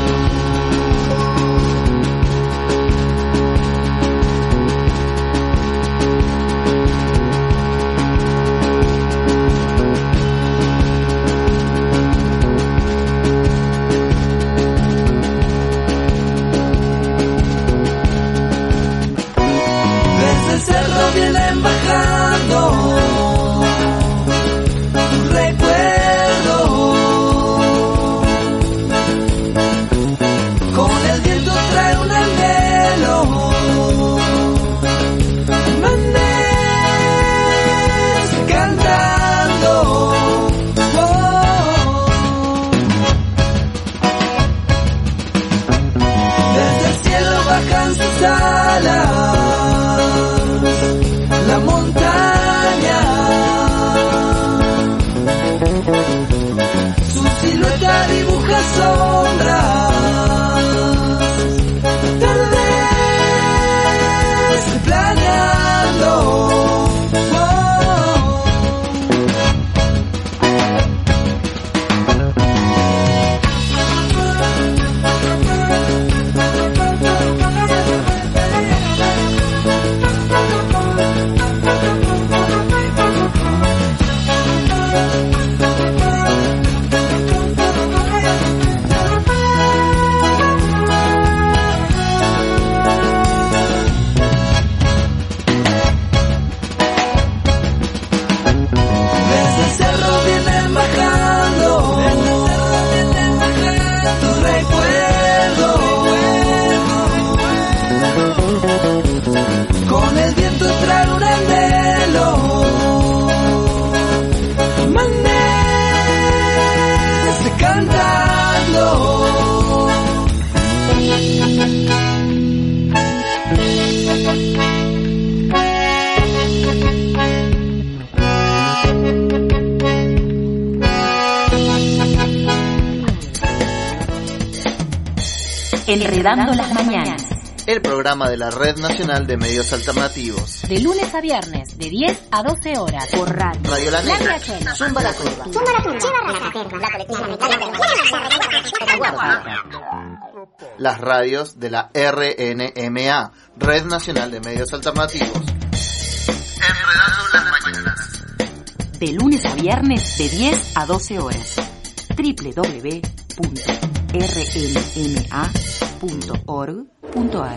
Enredando las mañanas. El programa de la Red Nacional de Medios Alternativos. De lunes a viernes, de 10 a 12 horas. Por radio. Radio La Negra. Zumba la Curva. Las radios de la RNMA, Red Nacional de Medios Alternativos. Enredando las mañanas. De lunes a viernes, de 10 a 12 horas. www.rnma.org.ar.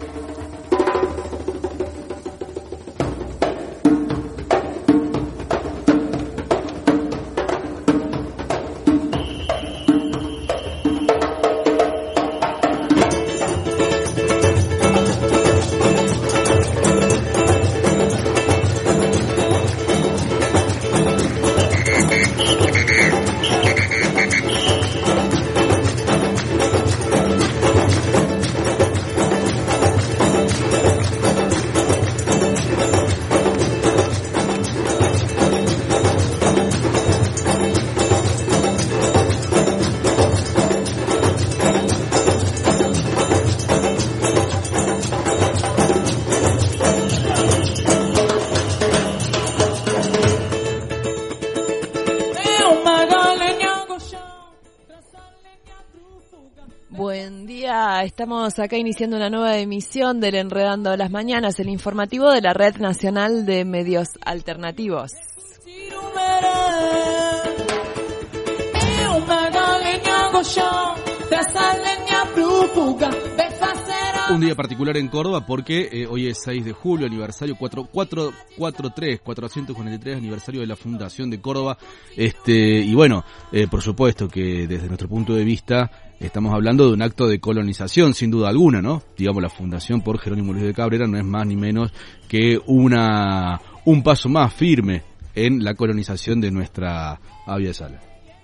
Estamos acá iniciando una nueva emisión del Enredando las Mañanas, el informativo de la Red Nacional de Medios Alternativos. Un día particular en Córdoba porque hoy es 6 de julio, aniversario 443 aniversario de la Fundación de Córdoba. Y bueno, por supuesto que desde nuestro punto de vista estamos hablando de un acto de colonización, sin duda alguna, ¿no? Digamos, la Fundación por Jerónimo Luis de Cabrera no es más ni menos que un paso más firme en la colonización de nuestra Avia Sala.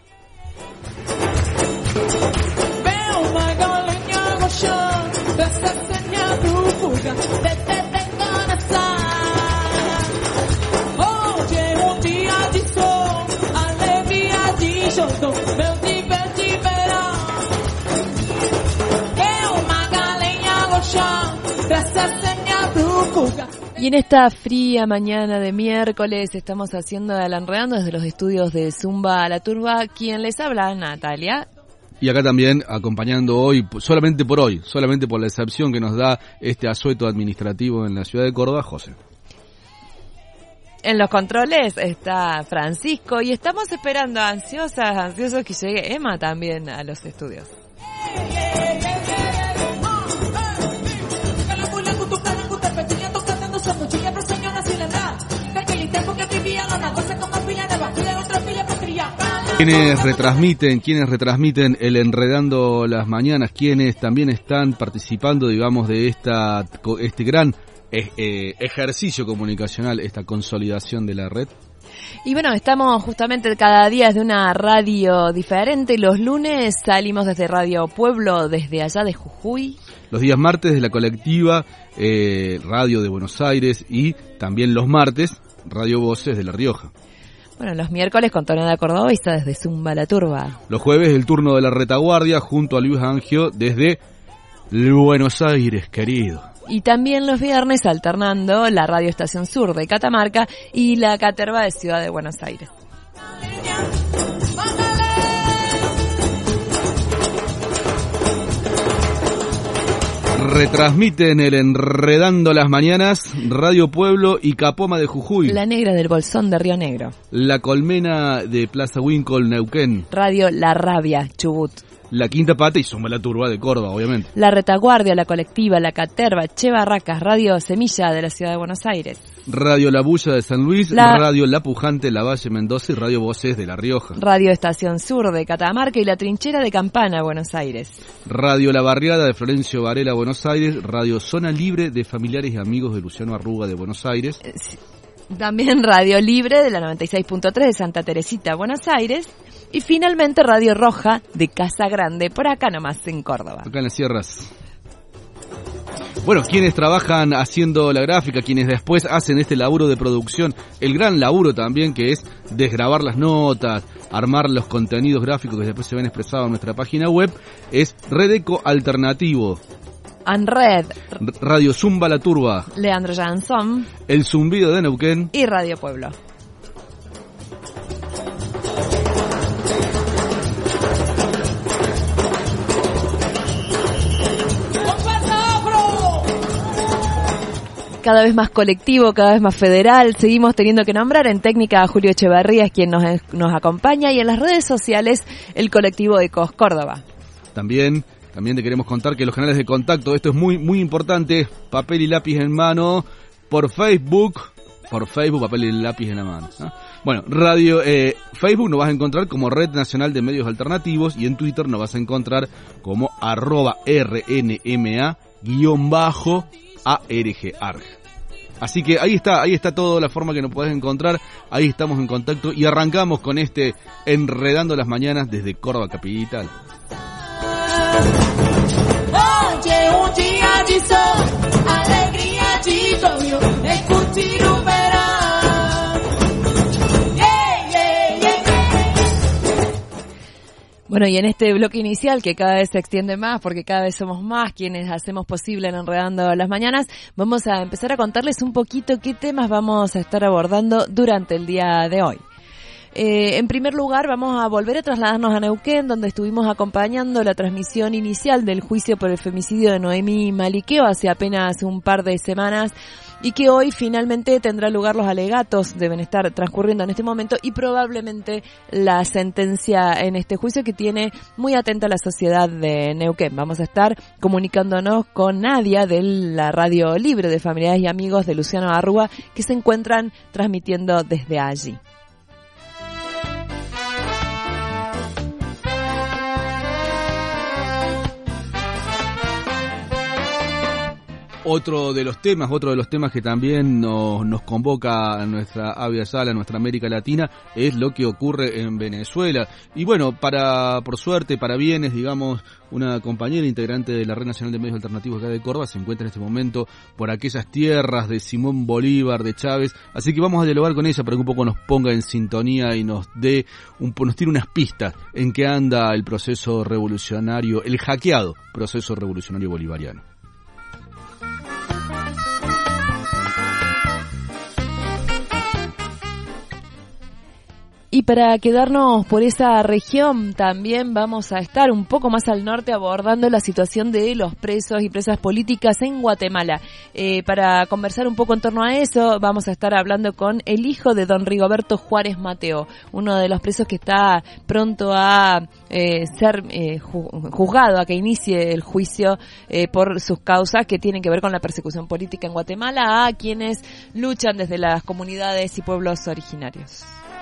Y en esta fría mañana de miércoles estamos haciendo el Enredando desde los estudios de Zumba la Turba. Quien les habla, Natalia. Y acá también acompañando hoy, solamente por la excepción que nos da este asueto administrativo en la ciudad de Córdoba, José. En los controles está Francisco y estamos esperando ansiosos que llegue Emma también a los estudios. Quienes retransmiten el Enredando las Mañanas, quienes también están participando, digamos, de este gran ejercicio comunicacional, esta consolidación de la red. Y bueno, estamos justamente cada día desde una radio diferente. Los lunes salimos desde Radio Pueblo, desde allá de Jujuy. Los días martes de la colectiva Radio de Buenos Aires y también los martes Radio Voces de La Rioja. Bueno, los miércoles con Tonada Cordobesa desde Zumba la Turba. Los jueves el turno de la retaguardia junto a Luis Angio desde Buenos Aires, querido. Y también los viernes alternando la Radio Estación Sur de Catamarca y la Caterva de Ciudad de Buenos Aires. Retransmiten el Enredando las Mañanas, Radio Pueblo y Capoma de Jujuy. La Negra del Bolsón de Río Negro. La Colmena de Plaza Winkle, Neuquén. Radio La Rabia, Chubut. La Quinta Pata y Zumba la Turba de Córdoba, obviamente. La Retaguardia, La Colectiva, La Caterva, Che Barracas, Radio Semilla de la Ciudad de Buenos Aires. Radio La Bulla de San Luis, Radio La Pujante, La Valle Mendoza y Radio Voces de La Rioja. Radio Estación Sur de Catamarca y La Trinchera de Campana, Buenos Aires. Radio La Barriada de Florencio Varela, Buenos Aires. Radio Zona Libre de familiares y amigos de Luciano Arruga de Buenos Aires. También Radio Libre de la 96.3 de Santa Teresita, Buenos Aires. Y finalmente Radio Roja de Casa Grande, por acá nomás en Córdoba. Acá en las sierras. Bueno, quienes trabajan haciendo la gráfica, quienes después hacen este laburo de producción, el gran laburo también que es desgrabar las notas, armar los contenidos gráficos que después se ven expresados en nuestra página web, es Redeco Alternativo. Anred. Radio Zumba la Turba. Leandro Jansson. El Zumbido de Neuquén. Y Radio Pueblo. Cada vez más colectivo, cada vez más federal. Seguimos teniendo que nombrar en técnica a Julio Echeverría, es quien nos acompaña, y en las redes sociales el colectivo Ecos Córdoba. También te queremos contar que los canales de contacto, esto es muy muy importante, papel y lápiz en mano, por Facebook, papel y lápiz en la mano, ¿no? Bueno, Facebook nos vas a encontrar como Red Nacional de Medios Alternativos y en Twitter nos vas a encontrar como @RNMA_ARG. Así que ahí está toda la forma que nos podés encontrar, ahí estamos en contacto y arrancamos con este Enredando las Mañanas desde Córdoba Capital. Oye, un día de sol, alegría de sonho, escuchar un verano. Bueno, y en este bloque inicial, que cada vez se extiende más, porque cada vez somos más quienes hacemos posible en Enredando las Mañanas, vamos a empezar a contarles un poquito qué temas vamos a estar abordando durante el día de hoy. En primer lugar, vamos a volver a trasladarnos a Neuquén, donde estuvimos acompañando la transmisión inicial del juicio por el femicidio de Noemí Maliqueo hace apenas un par de semanas, y que hoy finalmente tendrá lugar. Los alegatos deben estar transcurriendo en este momento y probablemente la sentencia en este juicio, que tiene muy atenta la sociedad de Neuquén. Vamos a estar comunicándonos con Nadia de la Radio Libre de Familiares y Amigos de Luciano Arruga, que se encuentran transmitiendo desde allí. Otro de los temas que también nos convoca a nuestra Avia Sala, a nuestra América Latina, es lo que ocurre en Venezuela. Y bueno, por suerte, para bienes, digamos, una compañera integrante de la Red Nacional de Medios Alternativos acá de Córdoba se encuentra en este momento por aquellas tierras de Simón Bolívar, de Chávez. Así que vamos a dialogar con ella para que un poco nos ponga en sintonía y nos tire unas pistas en qué anda el proceso revolucionario, el hackeado proceso revolucionario bolivariano. Y para quedarnos por esa región, también vamos a estar un poco más al norte abordando la situación de los presos y presas políticas en Guatemala. Para conversar un poco en torno a eso, vamos a estar hablando con el hijo de don Rigoberto Juárez Mateo, uno de los presos que está pronto a ser juzgado, a que inicie el juicio por sus causas que tienen que ver con la persecución política en Guatemala a quienes luchan desde las comunidades y pueblos originarios.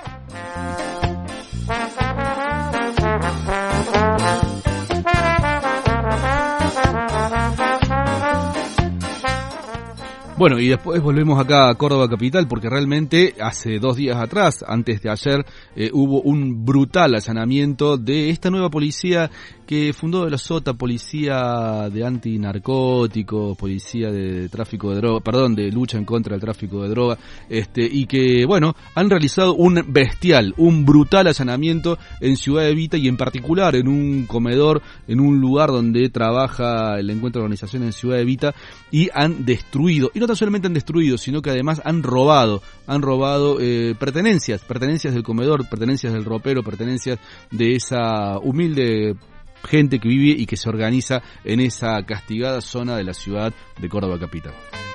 Bueno, y después volvemos acá a Córdoba capital porque realmente hace 2 días atrás, antes de ayer, hubo un brutal allanamiento de esta nueva policía que fundó de la Sota, policía de antinarcóticos, policía de tráfico de droga, de lucha en contra del tráfico de droga, y que, bueno, han realizado un brutal allanamiento en Ciudad Evita y en particular en un comedor, en un lugar donde trabaja el encuentro de organizaciones en Ciudad Evita, y han destruido, y no tan solamente han destruido, sino que además han robado pertenencias del comedor, pertenencias del ropero, pertenencias de esa humilde gente que vive y que se organiza en esa castigada zona de la ciudad de Córdoba capital.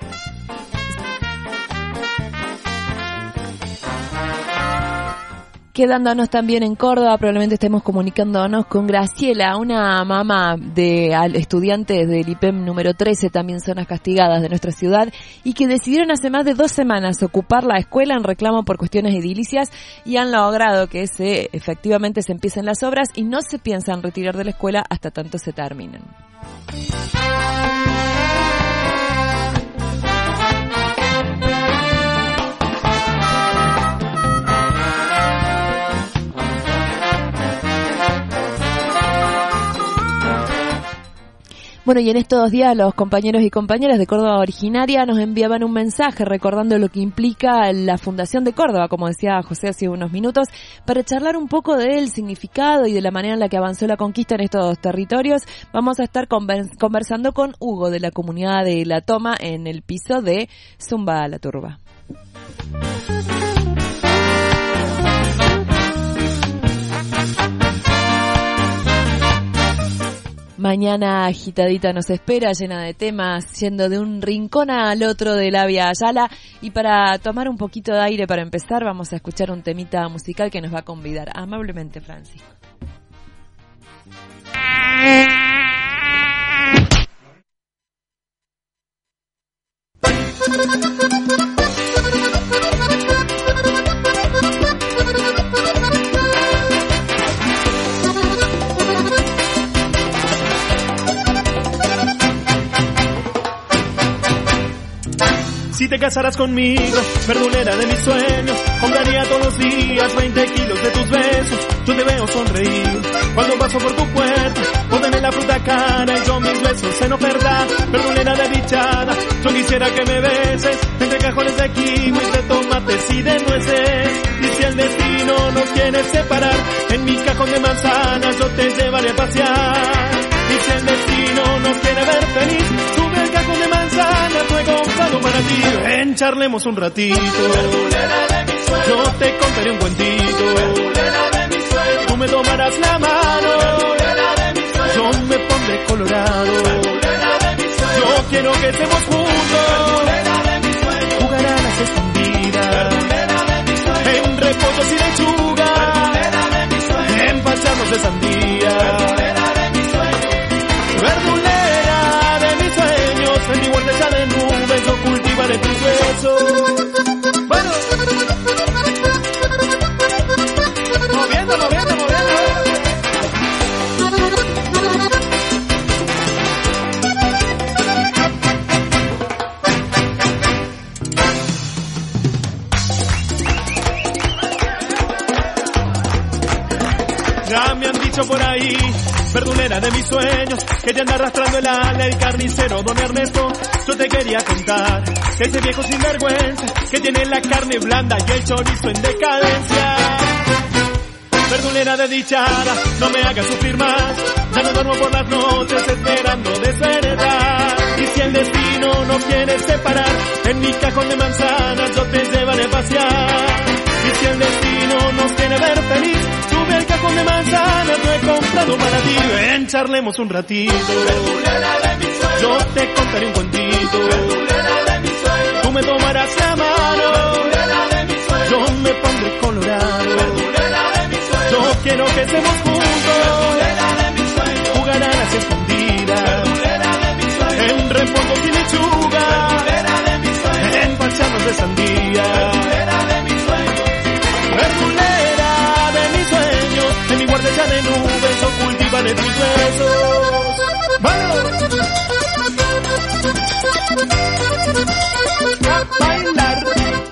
Quedándonos también en Córdoba, probablemente estemos comunicándonos con Graciela, una mamá de estudiantes del IPEM número 13, también zonas castigadas de nuestra ciudad, y que decidieron hace más de 2 semanas ocupar la escuela en reclamo por cuestiones edilicias y han logrado que efectivamente se empiecen las obras y no se piensan retirar de la escuela hasta tanto se terminen. Bueno, y en estos días los compañeros y compañeras de Córdoba Originaria nos enviaban un mensaje recordando lo que implica la Fundación de Córdoba, como decía José hace unos minutos, para charlar un poco del significado y de la manera en la que avanzó la conquista en estos territorios. Vamos a estar conversando con Hugo de la comunidad de La Toma en el piso de Zumba la Turba. Mañana agitadita nos espera, llena de temas, yendo de un rincón al otro de la Vía Ayala. Y para tomar un poquito de aire para empezar, vamos a escuchar un temita musical que nos va a convidar amablemente Francisco. Si te casaras conmigo, verdulera de mis sueños, compraría todos los días 20 kilos de tus besos. Yo te veo sonreír cuando paso por tu puerta, ponen la fruta cara y yo mis besos en oferta. Verdulera desdichada, yo quisiera que me beses entre cajones de kiwis, de tomates y de nueces. Y si el destino nos quiere separar, en mi cajón de manzanas yo te llevaré a pasear. Y si el destino nos quiere ver feliz, sube el cajón de manzanas, lo he comprado para ti. Ven, charlemos un ratito. Verdulera de mis sueños. Yo te contaré un cuentito. Verdulera de mis sueños. Tú me tomarás la mano. Verdulera de mis sueños. Yo me pondré colorado. Verdulera de mis sueños. Yo quiero que estemos juntos. Verdulera de mis sueños. Jugar a las escondidas. Verdulera de mis sueños. En repollos y lechuga. Verdulera de mis sueños. En pasarnos de sandía. Verdulera de mis sueños. Verdulera de mis sueños. En mi huerta ya de nubes yo cultivaré tus besos. Bueno. Moviendo, moviendo, moviendo. Ya me han dicho por ahí, verdulera de mis sueños, que te anda arrastrando el ala el carnicero don Ernesto. Yo te quería contar que ese viejo sinvergüenza que tiene la carne blanda y el chorizo en decadencia. Verdulera desdichada, no me hagas sufrir más, ya no duermo por las noches esperando desheredar. Y si el destino nos quiere separar, en mi cajón de manzanas yo te llevaré a pasear. Y si el destino nos quiere quiere ver feliz. Sube al cajón de manzanas, lo he comprado para ti. Ven, charlemos un ratito. Verdulera de mis sueños. Yo te contaré un cuentito. Verdulera de mis sueños. Tú me tomarás la mano. Verdulera de mis sueños. Yo me pondré colorado. Verdulera de mis sueños. Yo quiero que estemos juntos. Verdulera de mis sueños. Jugar a las escondidas. Verdulera de mis sueños. En reposo y lechuga. Verdulera de mis sueños. En pachanos de sandía. Verdulera de mis sueños. Verdulera de mis sueños. En mi guardería de nubes o cultivaré tus besos. ¡Vamos! A bailar.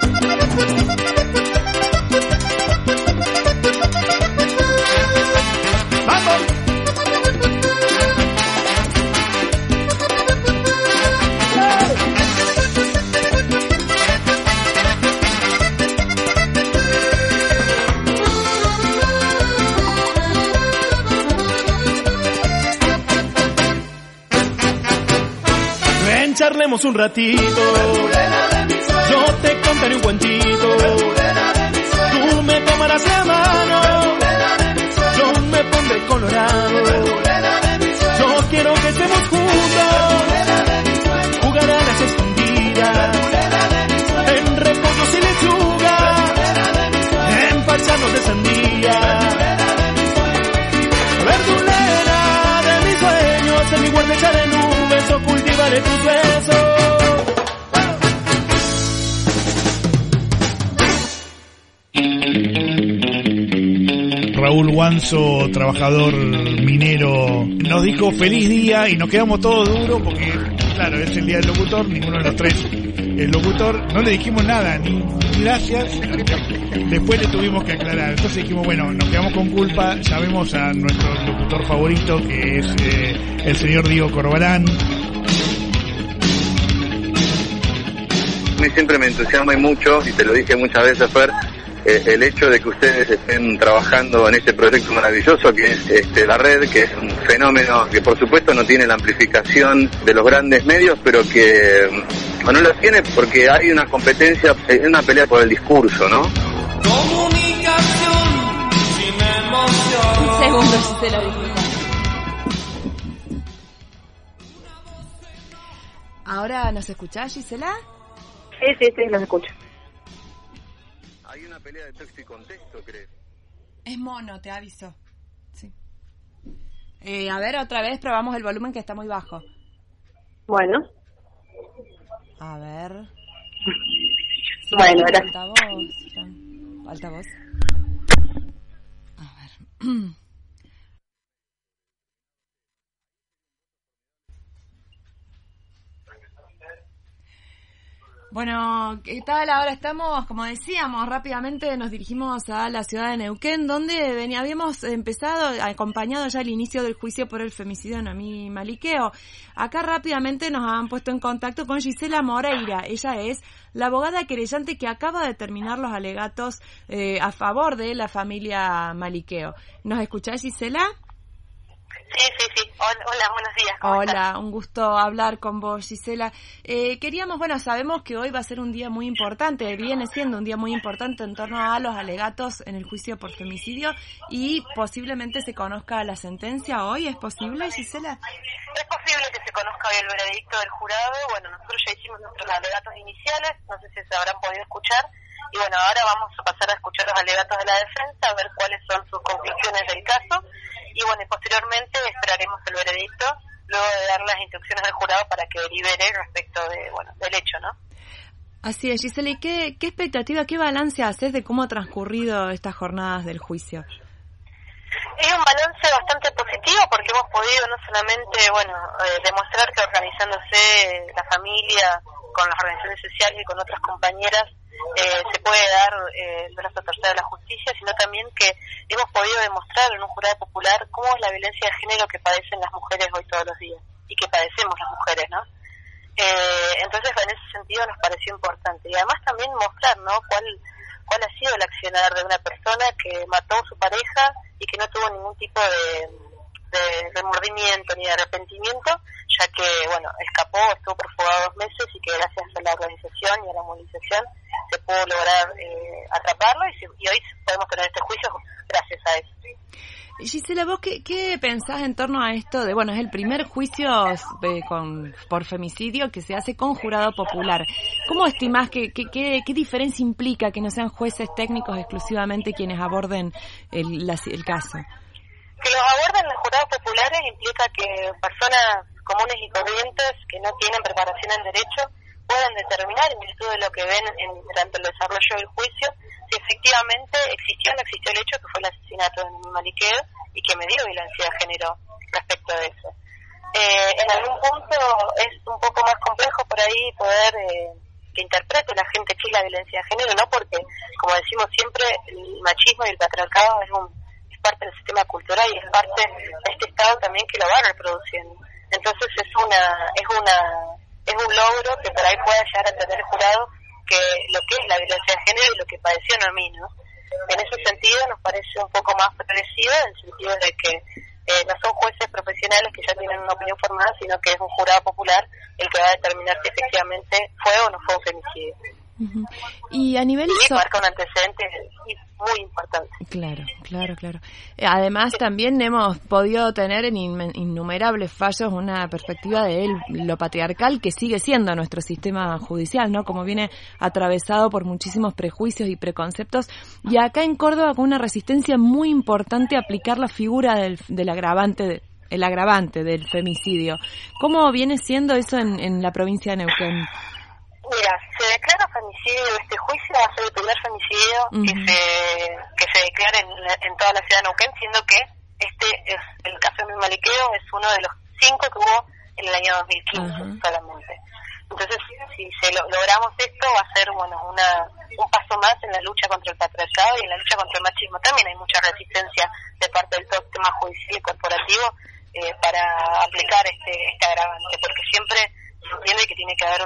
¡Vamos! Ven, charlemos un ratito. Yo te contaré un cuentito. Tú me tomarás la mano. Yo me pondré colorado. Yo quiero que estemos juntos. Jugar a las escondidas. En reposo y lechuga. Empacharnos de sandía. Verdulera de mis sueños. En mi guardería de nubes o cultivaré tus besos. Raúl Guanzo, trabajador minero, nos dijo feliz día y nos quedamos todos duros porque, claro, es el día del locutor, ninguno de los tres el locutor, no le dijimos nada, ni gracias, después le tuvimos que aclarar, entonces dijimos, bueno, nos quedamos con culpa, llamemos a nuestro locutor favorito que es el señor Diego Corbalán. A mí siempre me entusiasma y mucho, y te lo dije muchas veces, Fer, el hecho de que ustedes estén trabajando en este proyecto maravilloso que es la red, que es un fenómeno que por supuesto no tiene la amplificación de los grandes medios, pero que no la tiene porque hay una competencia, una pelea por el discurso, ¿no? Comunicación sin emoción. Un segundo, Gisela, disculpa. ¿Ahora nos escuchás, Gisela? Sí, los escucho. Hay una pelea de texto y contexto, ¿crees? Es mono, te aviso. Sí. A ver, otra vez probamos el volumen que está muy bajo. Bueno. A ver. Sí, bueno, gracias. Altavoz. A ver. Bueno, ¿qué tal? Ahora estamos, como decíamos, rápidamente nos dirigimos a la ciudad de Neuquén, donde habíamos acompañado ya el inicio del juicio por el femicidio de Noemí Maliqueo. Acá rápidamente nos han puesto en contacto con Gisela Moreira. Ella es la abogada querellante que acaba de terminar los alegatos a favor de la familia Maliqueo. ¿Nos escuchás, Gisela? Sí. Hola, buenos días. ¿Cómo estás? Un gusto hablar con vos, Gisela. Sabemos que hoy va a ser un día muy importante, viene siendo un día muy importante en torno a los alegatos en el juicio por femicidio y posiblemente se conozca la sentencia hoy. ¿Es posible, Gisela? Es posible que se conozca hoy el veredicto del jurado. Bueno, nosotros ya hicimos nuestros alegatos iniciales, no sé si se habrán podido escuchar. Y bueno, ahora vamos a pasar a escuchar los alegatos de la defensa, a ver cuáles son sus conclusiones del caso. Y bueno, posteriormente esperaremos el veredicto, luego de dar las instrucciones del jurado para que delibere respecto del hecho, ¿no? Así es, Gisela, ¿y qué expectativa, qué balance haces de cómo ha transcurrido estas jornadas del juicio? Es un balance bastante positivo porque hemos podido no solamente, demostrar que organizándose la familia con las organizaciones sociales y con otras compañeras se puede dar el brazo a torcer de la justicia, sino también que hemos podido demostrar en un jurado popular cómo es la violencia de género que padecen las mujeres hoy todos los días y que padecemos las mujeres, ¿no? Entonces, en ese sentido nos pareció importante y además también mostrar, ¿no?, cuál ha sido el accionar de una persona que mató a su pareja y que no tuvo ningún tipo de remordimiento ni de arrepentimiento, ya que, escapó, estuvo prófugo 2 meses y que gracias a la organización y a la movilización se pudo lograr atraparlo y hoy podemos tener este juicio gracias a eso. Gisela, ¿vos qué pensás en torno a esto de, bueno, es el primer juicio por femicidio que se hace con jurado popular? ¿Cómo estimás qué diferencia implica que no sean jueces técnicos exclusivamente quienes aborden el caso? Que los aborden los jurados populares implica que personas comunes y corrientes que no tienen preparación en derecho puedan determinar, en virtud de lo que ven durante el desarrollo del juicio, si efectivamente existió o no existió el hecho que fue el asesinato de Noemí Maliqueo y que medió violencia de género respecto de eso. En algún punto es un poco más complejo por ahí poder que interprete la gente sí la violencia de género, ¿no? Porque, como decimos siempre, el machismo y el patriarcado es parte del sistema cultural y es parte de este Estado también que lo va reproduciendo. Entonces es un logro que por ahí pueda llegar a entender el jurado que lo que es la violencia de género y lo que padeció Noemí, ¿no? En ese sentido nos parece un poco más progresivo, en el sentido de que no son jueces profesionales que ya tienen una opinión formada, sino que es un jurado popular el que va a determinar si efectivamente fue o no fue un femicidio. Uh-huh. Y a nivel marca un antecedente muy importante. Claro. Además también hemos podido tener en innumerables fallos una perspectiva de lo patriarcal que sigue siendo nuestro sistema judicial, ¿no? Como viene atravesado por muchísimos prejuicios y preconceptos, y acá en Córdoba con una resistencia muy importante a aplicar la figura del agravante el agravante del femicidio. ¿Cómo viene siendo eso en la provincia de Neuquén? Mira, se declara femicidio, este juicio va a ser el primer femicidio que se declara en toda la ciudad de Neuquén, siendo que el caso de Noemí Maliqueo es uno de los 5 que hubo en el año 2015 solamente. Entonces, si logramos esto, va a ser un paso más en la lucha contra el patriarcado y en la lucha contra el machismo. También hay mucha resistencia de parte del sistema judicial y corporativo para aplicar este agravante, porque siempre se entiende que tiene que haber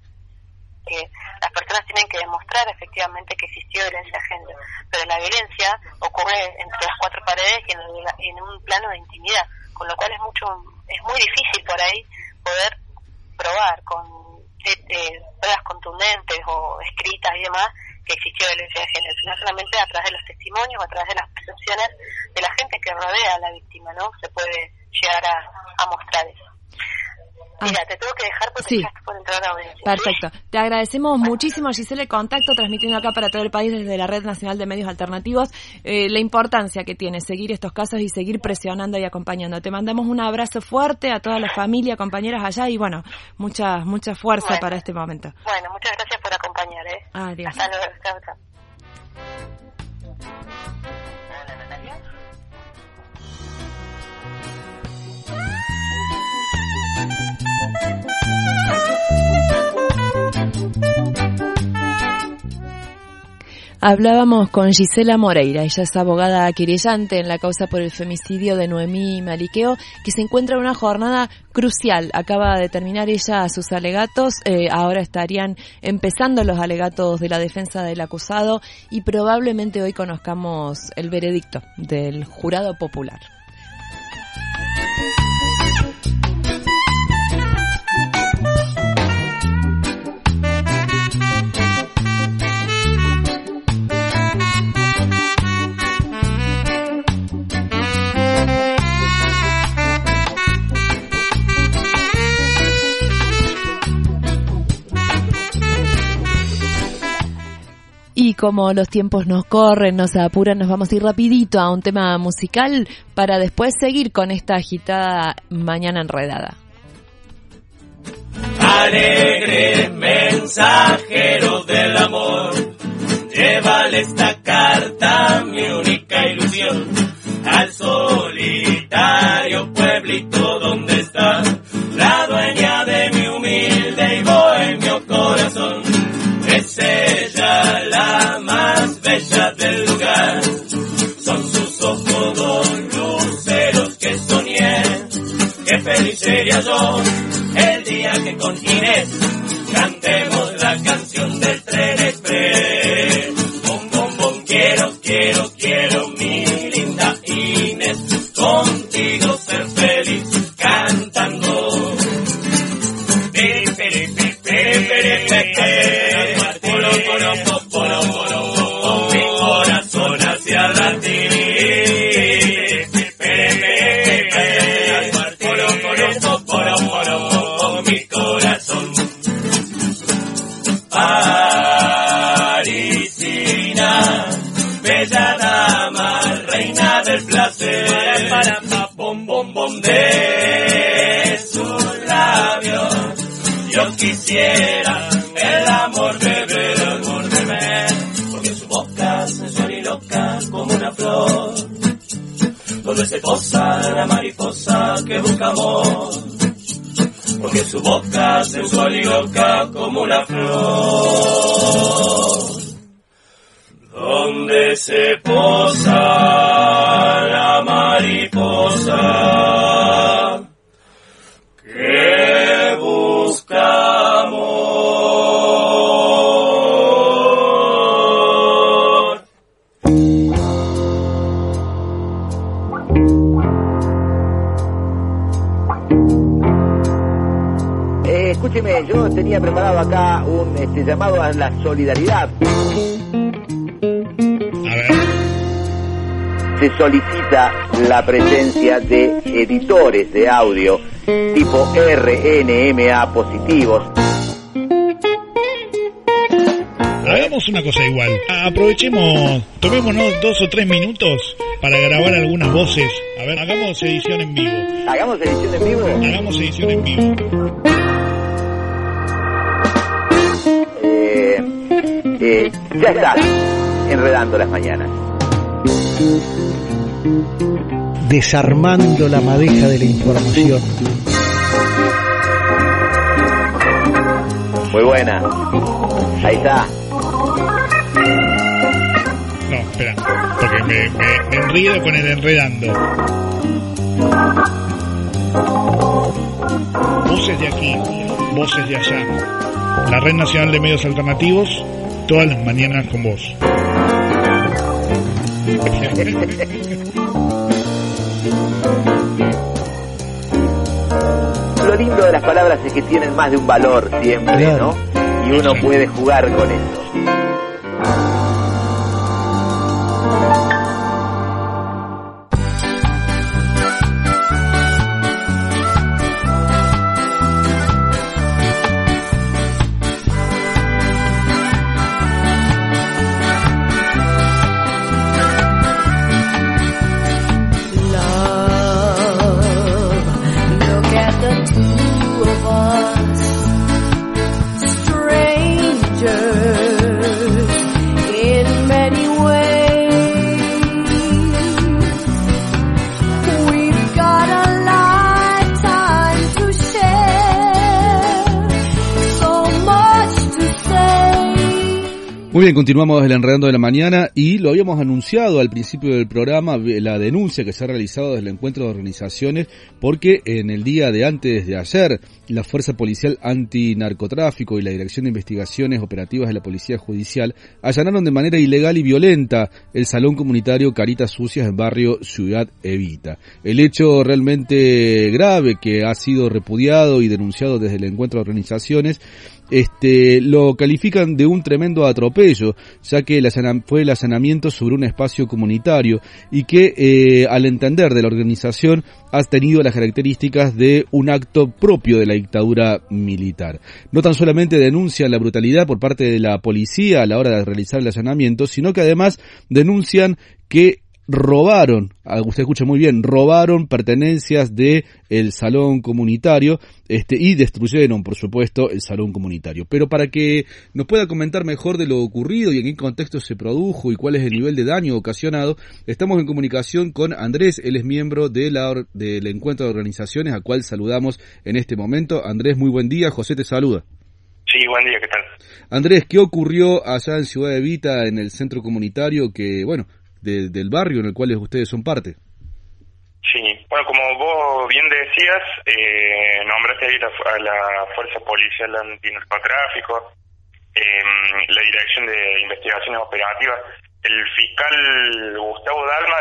que las personas tienen que demostrar efectivamente que existió violencia de género, pero la violencia ocurre entre las 4 paredes y en un plano de intimidad, con lo cual es muy difícil por ahí poder probar con pruebas contundentes o escritas y demás que existió violencia de género, sino solamente a través de los testimonios o a través de las percepciones de la gente que rodea a la víctima, ¿no? Se puede llegar a mostrar eso. Mira, te tengo que dejar porque ya por entrar a la audiencia. Perfecto. ¿Sí? Te agradecemos muchísimo, Gisela, el contacto, transmitiendo acá para todo el país desde la Red Nacional de Medios Alternativos, la importancia que tiene seguir estos casos y seguir presionando y acompañando. Te mandamos un abrazo fuerte a toda la familia, compañeras allá y mucha fuerza para este momento. Bueno, muchas gracias por acompañar. Adiós. Hasta luego. Chao. Hablábamos con Gisela Moreira, ella es abogada querellante en la causa por el femicidio de Noemí Maliqueo, que se encuentra en una jornada crucial. Acaba de terminar ella sus alegatos, ahora estarían empezando los alegatos de la defensa del acusado y probablemente hoy conozcamos el veredicto del jurado popular. Y como los tiempos nos corren, nos apuran, nos vamos a ir rapidito a un tema musical para después seguir con esta agitada mañana enredada. Alegre mensajero del amor, llévale esta carta, mi única ilusión, al solitario pueblito donde está la dueña de mi humilde y bohemio corazón. Es ella la más bella del lugar, son sus ojos dos luceros que soñé. Qué feliz sería yo el día que con Inés cantemos la canción del tren express. Bom, bom, bom, quiero, mi linda Inés, contigo ser feliz cantando. Pere, pere, pere, pere, pere, pere, polo, polo, polo, polo, polo. quisiera el amor de ver, porque su boca sensual y loca como una flor, donde se posa la mariposa que busca amor, porque su boca sensual y loca como una flor, donde se posa la mariposa que busca amor. Escúcheme, yo tenía preparado acá un llamado a la solidaridad. Se solicita la presencia de editores de audio tipo RNMA positivos. Hagamos una cosa igual. Aprovechemos, tomémonos 2 o 3 minutos para grabar algunas voces. A ver, hagamos edición en vivo. ¿Hagamos edición en vivo? Hagamos edición en vivo. Ya está, enredando las mañanas. Desarmando la madeja de la información. Muy buena. Ahí está. No, espera, porque me enredo con el enredando. Voces de aquí, voces de allá. La Red Nacional de Medios Alternativos, todas las mañanas con vos. Lo lindo de las palabras es que tienen más de un valor siempre, claro, ¿no? Y uno puede jugar con eso. Muy bien, continuamos el Enredando de la Mañana y lo habíamos anunciado al principio del programa, la denuncia que se ha realizado desde el encuentro de organizaciones, porque en el día de antes de ayer, la Fuerza Policial Antinarcotráfico y la Dirección de Investigaciones Operativas de la Policía Judicial allanaron de manera ilegal y violenta el Salón Comunitario Caritas Sucias en barrio Ciudad Evita. El hecho realmente grave que ha sido repudiado y denunciado desde el encuentro de organizaciones lo califican de un tremendo atropello, ya que fue el allanamiento sobre un espacio comunitario y que al entender de la organización ha tenido las características de un acto propio de la dictadura militar. No tan solamente denuncian la brutalidad por parte de la policía a la hora de realizar el allanamiento, sino que además denuncian que robaron, usted escucha muy bien, robaron pertenencias de el salón comunitario, y destruyeron, por supuesto, el salón comunitario. Pero para que nos pueda comentar mejor de lo ocurrido y en qué contexto se produjo y cuál es el nivel de daño ocasionado, estamos en comunicación con Andrés, él es miembro del encuentro de organizaciones, a cual saludamos en este momento. Andrés, muy buen día, José te saluda. Sí, buen día, ¿qué tal? Andrés, ¿qué ocurrió allá en Ciudad Evita, en el centro comunitario que, del barrio en el cual ustedes son parte? Sí, bueno, como vos bien decías, nombraste ahí a la Fuerza Policial Antinarcotráfico, la Dirección de Investigaciones Operativas. El fiscal Gustavo Dalma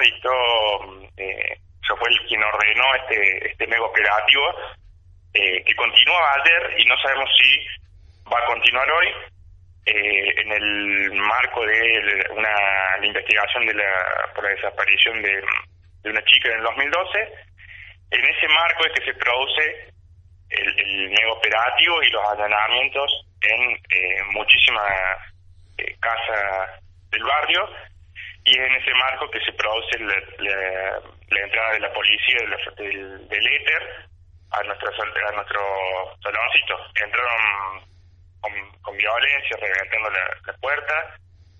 fue quien ordenó este mega operativo, que continuaba ayer y no sabemos si va a continuar hoy, en el marco de la investigación por la desaparición de una chica en el 2012. En ese marco es que se produce el mega operativo y los allanamientos en muchísimas casas del barrio, y es en ese marco que se produce la entrada de la policía del éter nuestro saloncito. Entraron con violencia, reventando la puerta,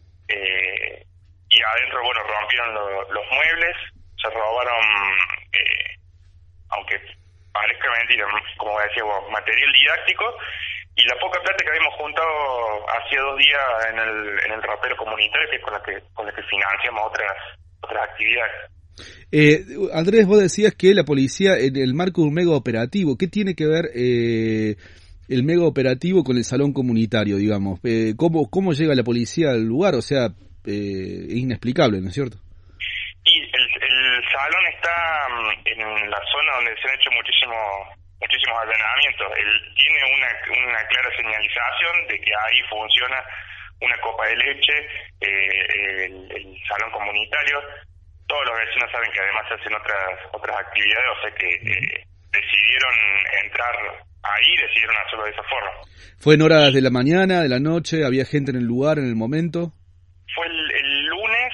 y adentro, bueno, rompieron los muebles, se robaron, aunque parezca mentira, como decía vos, material didáctico, y la poca plata que habíamos juntado hacía 2 días en el ropero comunitario, que es con la que financiamos otras actividades. Andrés, vos decías que la policía, en el marco de un mega operativo, ¿qué tiene que ver el mega operativo con el salón comunitario, digamos? ¿Cómo llega la policía al lugar? O sea, es inexplicable, ¿no es cierto? Y el salón está en la zona donde se han hecho muchísimos allanamientos. Él tiene una clara señalización de que ahí funciona una copa de leche, el salón comunitario. Todos los vecinos saben que además se hacen otras actividades, o sea que decidieron entrar ahí, decidieron hacerlo de esa forma. ¿Fue en horas de la mañana, de la noche? ¿Había gente en el lugar en el momento? Fue el lunes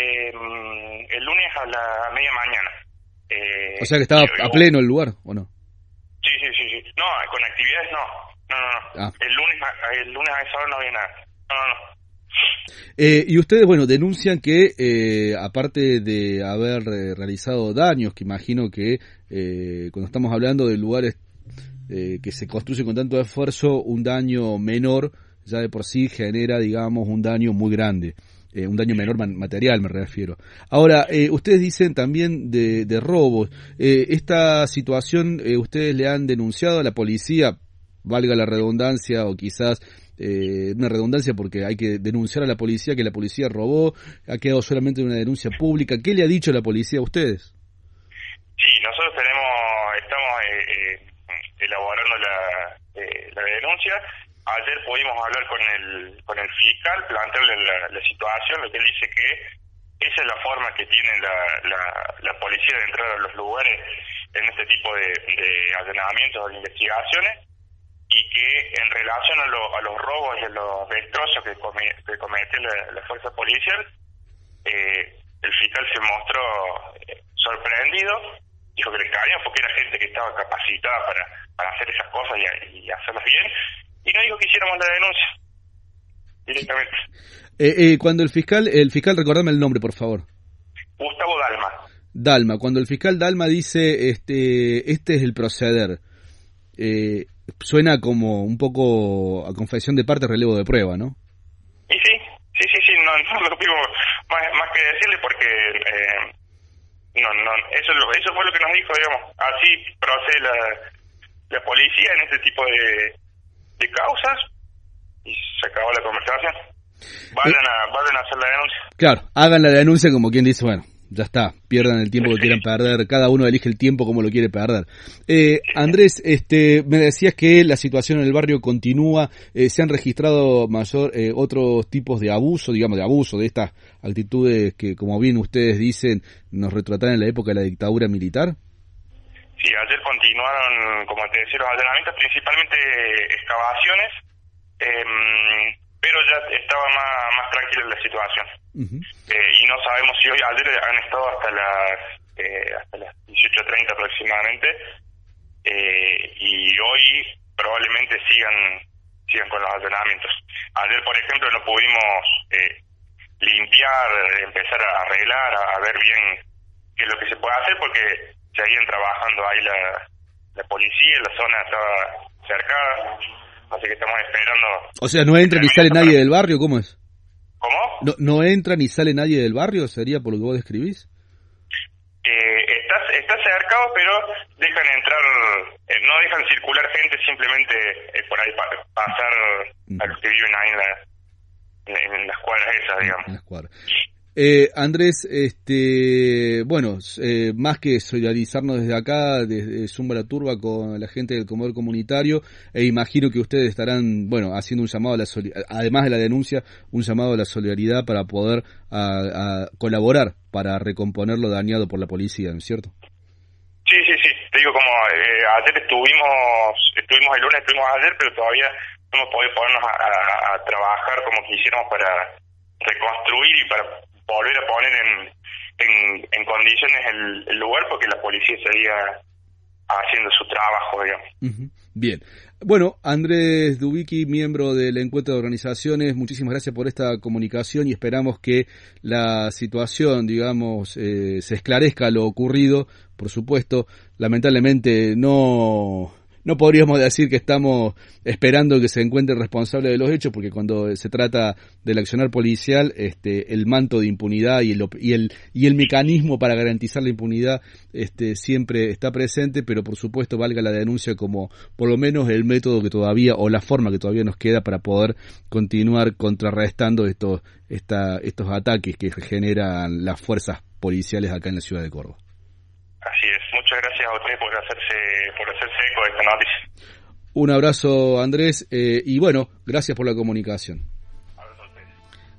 a la media mañana. O sea que estaba a pleno el lugar, ¿o no? Sí. No, con actividades no. Ah. El lunes a esa hora no había nada. No. Y ustedes, bueno, denuncian que, aparte de haber realizado daños, que imagino que cuando estamos hablando de lugares que se construyen con tanto esfuerzo, un daño menor ya de por sí genera, digamos, un daño muy grande. Un daño menor material, me refiero. Ahora, ustedes dicen también de robos. Esta situación, ¿ustedes le han denunciado a la policía? Valga la redundancia, o quizás una redundancia, porque hay que denunciar a la policía que la policía robó. Ha quedado solamente una denuncia pública. ¿Qué le ha dicho la policía a ustedes? Sí, nosotros estamos elaborando la denuncia. Ayer pudimos hablar con el fiscal, plantearle la situación, lo que él dice que esa es la forma que tiene la policía de entrar a los lugares en este tipo de allanamientos o de investigaciones, y que en relación a los robos y a los destrozos que cometió la fuerza policial, el fiscal se mostró sorprendido, dijo que le extrañó porque era gente que estaba capacitada para hacer esas cosas y hacerlas bien, y no dijo que hiciéramos la denuncia directamente. Cuando el fiscal, recordame el nombre, por favor. Gustavo Dalma, cuando el fiscal Dalma dice este es el proceder, suena como un poco a confesión de parte, relevo de prueba, ¿no? Y sí, no lo pido más que decirle, porque eso fue lo que nos dijo, digamos. Así procede la policía en este tipo de causas, y se acabó la conversación. Vayan a hacer la denuncia. Claro, hagan la denuncia, como quien dice, bueno, ya está, pierdan el tiempo que quieran perder, cada uno elige el tiempo como lo quiere perder. Andrés, me decías que la situación en el barrio continúa, se han registrado otros tipos de abuso, de estas actitudes que, como bien ustedes dicen, nos retratan en la época de la dictadura militar. Sí, ayer continuaron, como te decía, los allanamientos, principalmente excavaciones, pero ya estaba más tranquila la situación. Uh-huh. Y no sabemos si hoy, ayer han estado hasta las 18:30 aproximadamente, y hoy probablemente sigan con los allanamientos. Ayer, por ejemplo, no pudimos limpiar, empezar a arreglar, a ver bien qué es lo que se puede hacer, porque seguían trabajando ahí la policía, la zona estaba cercada, así que estamos esperando. O sea, ¿no entra ni sale nadie del barrio? ¿Cómo es? ¿Cómo? ¿No entra ni sale nadie del barrio? ¿Sería por lo que vos describís? Está cercado, pero dejan entrar, no dejan circular gente, simplemente por ahí pasar a los que viven ahí en las cuadras esas, digamos. En las cuadras. Andrés, más que solidarizarnos desde acá, desde Zumba la Turba, con la gente del comedor comunitario, imagino que ustedes estarán, haciendo un llamado además de la denuncia, un llamado a la solidaridad para poder a colaborar para recomponer lo dañado por la policía, ¿no es cierto? Sí. Te digo, como ayer estuvimos el lunes, estuvimos ayer, pero todavía no hemos podido ponernos a trabajar como quisiéramos para reconstruir y para volver a poner en condiciones el lugar, porque la policía seguía haciendo su trabajo, digamos. Bien. Bueno, Andrés Dubicki, miembro del Encuentro de Organizaciones, muchísimas gracias por esta comunicación y esperamos que la situación, digamos, se esclarezca lo ocurrido. Por supuesto, lamentablemente no podríamos decir que estamos esperando que se encuentre el responsable de los hechos, porque cuando se trata del accionar policial, el manto de impunidad y el mecanismo para garantizar la impunidad siempre está presente, pero por supuesto valga la denuncia como por lo menos el método que todavía, o la forma que todavía nos queda para poder continuar contrarrestando estos ataques que generan las fuerzas policiales acá en la ciudad de Córdoba. Así es, muchas gracias a usted por hacerse eco de esta noticia. Un abrazo, Andrés, y bueno, gracias por la comunicación. Abrazo a ustedes.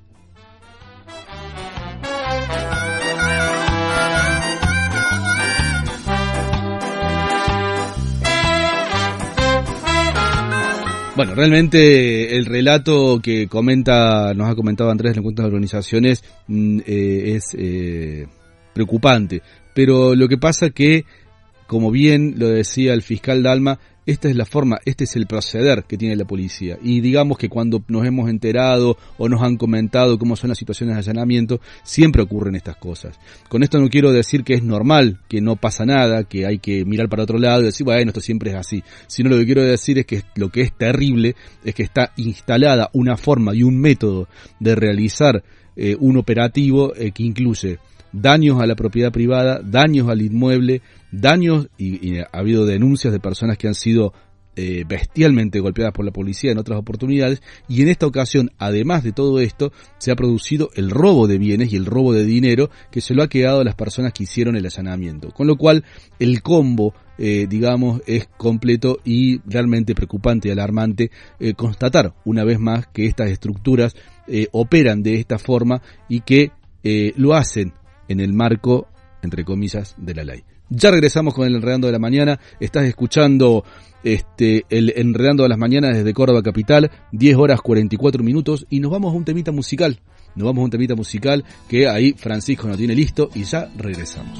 Bueno, realmente el relato que nos ha comentado Andrés del Encuentro de Organizaciones es preocupante. Pero lo que pasa que, como bien lo decía el fiscal Dalma, esta es la forma, este es el proceder que tiene la policía. Y digamos que cuando nos hemos enterado o nos han comentado cómo son las situaciones de allanamiento, siempre ocurren estas cosas. Con esto no quiero decir que es normal, que no pasa nada, que hay que mirar para otro lado y decir, bueno, esto siempre es así. Sino lo que quiero decir es que lo que es terrible es que está instalada una forma y un método de realizar un operativo que incluye daños a la propiedad privada, daños al inmueble, daños, y ha habido denuncias de personas que han sido bestialmente golpeadas por la policía en otras oportunidades, y en esta ocasión, además de todo esto, se ha producido el robo de bienes y el robo de dinero que se lo ha quedado a las personas que hicieron el allanamiento. Con lo cual, el combo, digamos, es completo y realmente preocupante y alarmante constatar una vez más que estas estructuras operan de esta forma y que lo hacen en el marco, entre comillas, de la ley. Ya regresamos con el Enredando de la Mañana. Estás escuchando el Enredando de las Mañanas desde Córdoba Capital, 10 horas 44 minutos, y nos vamos a un temita musical. Que ahí Francisco nos tiene listo y ya regresamos.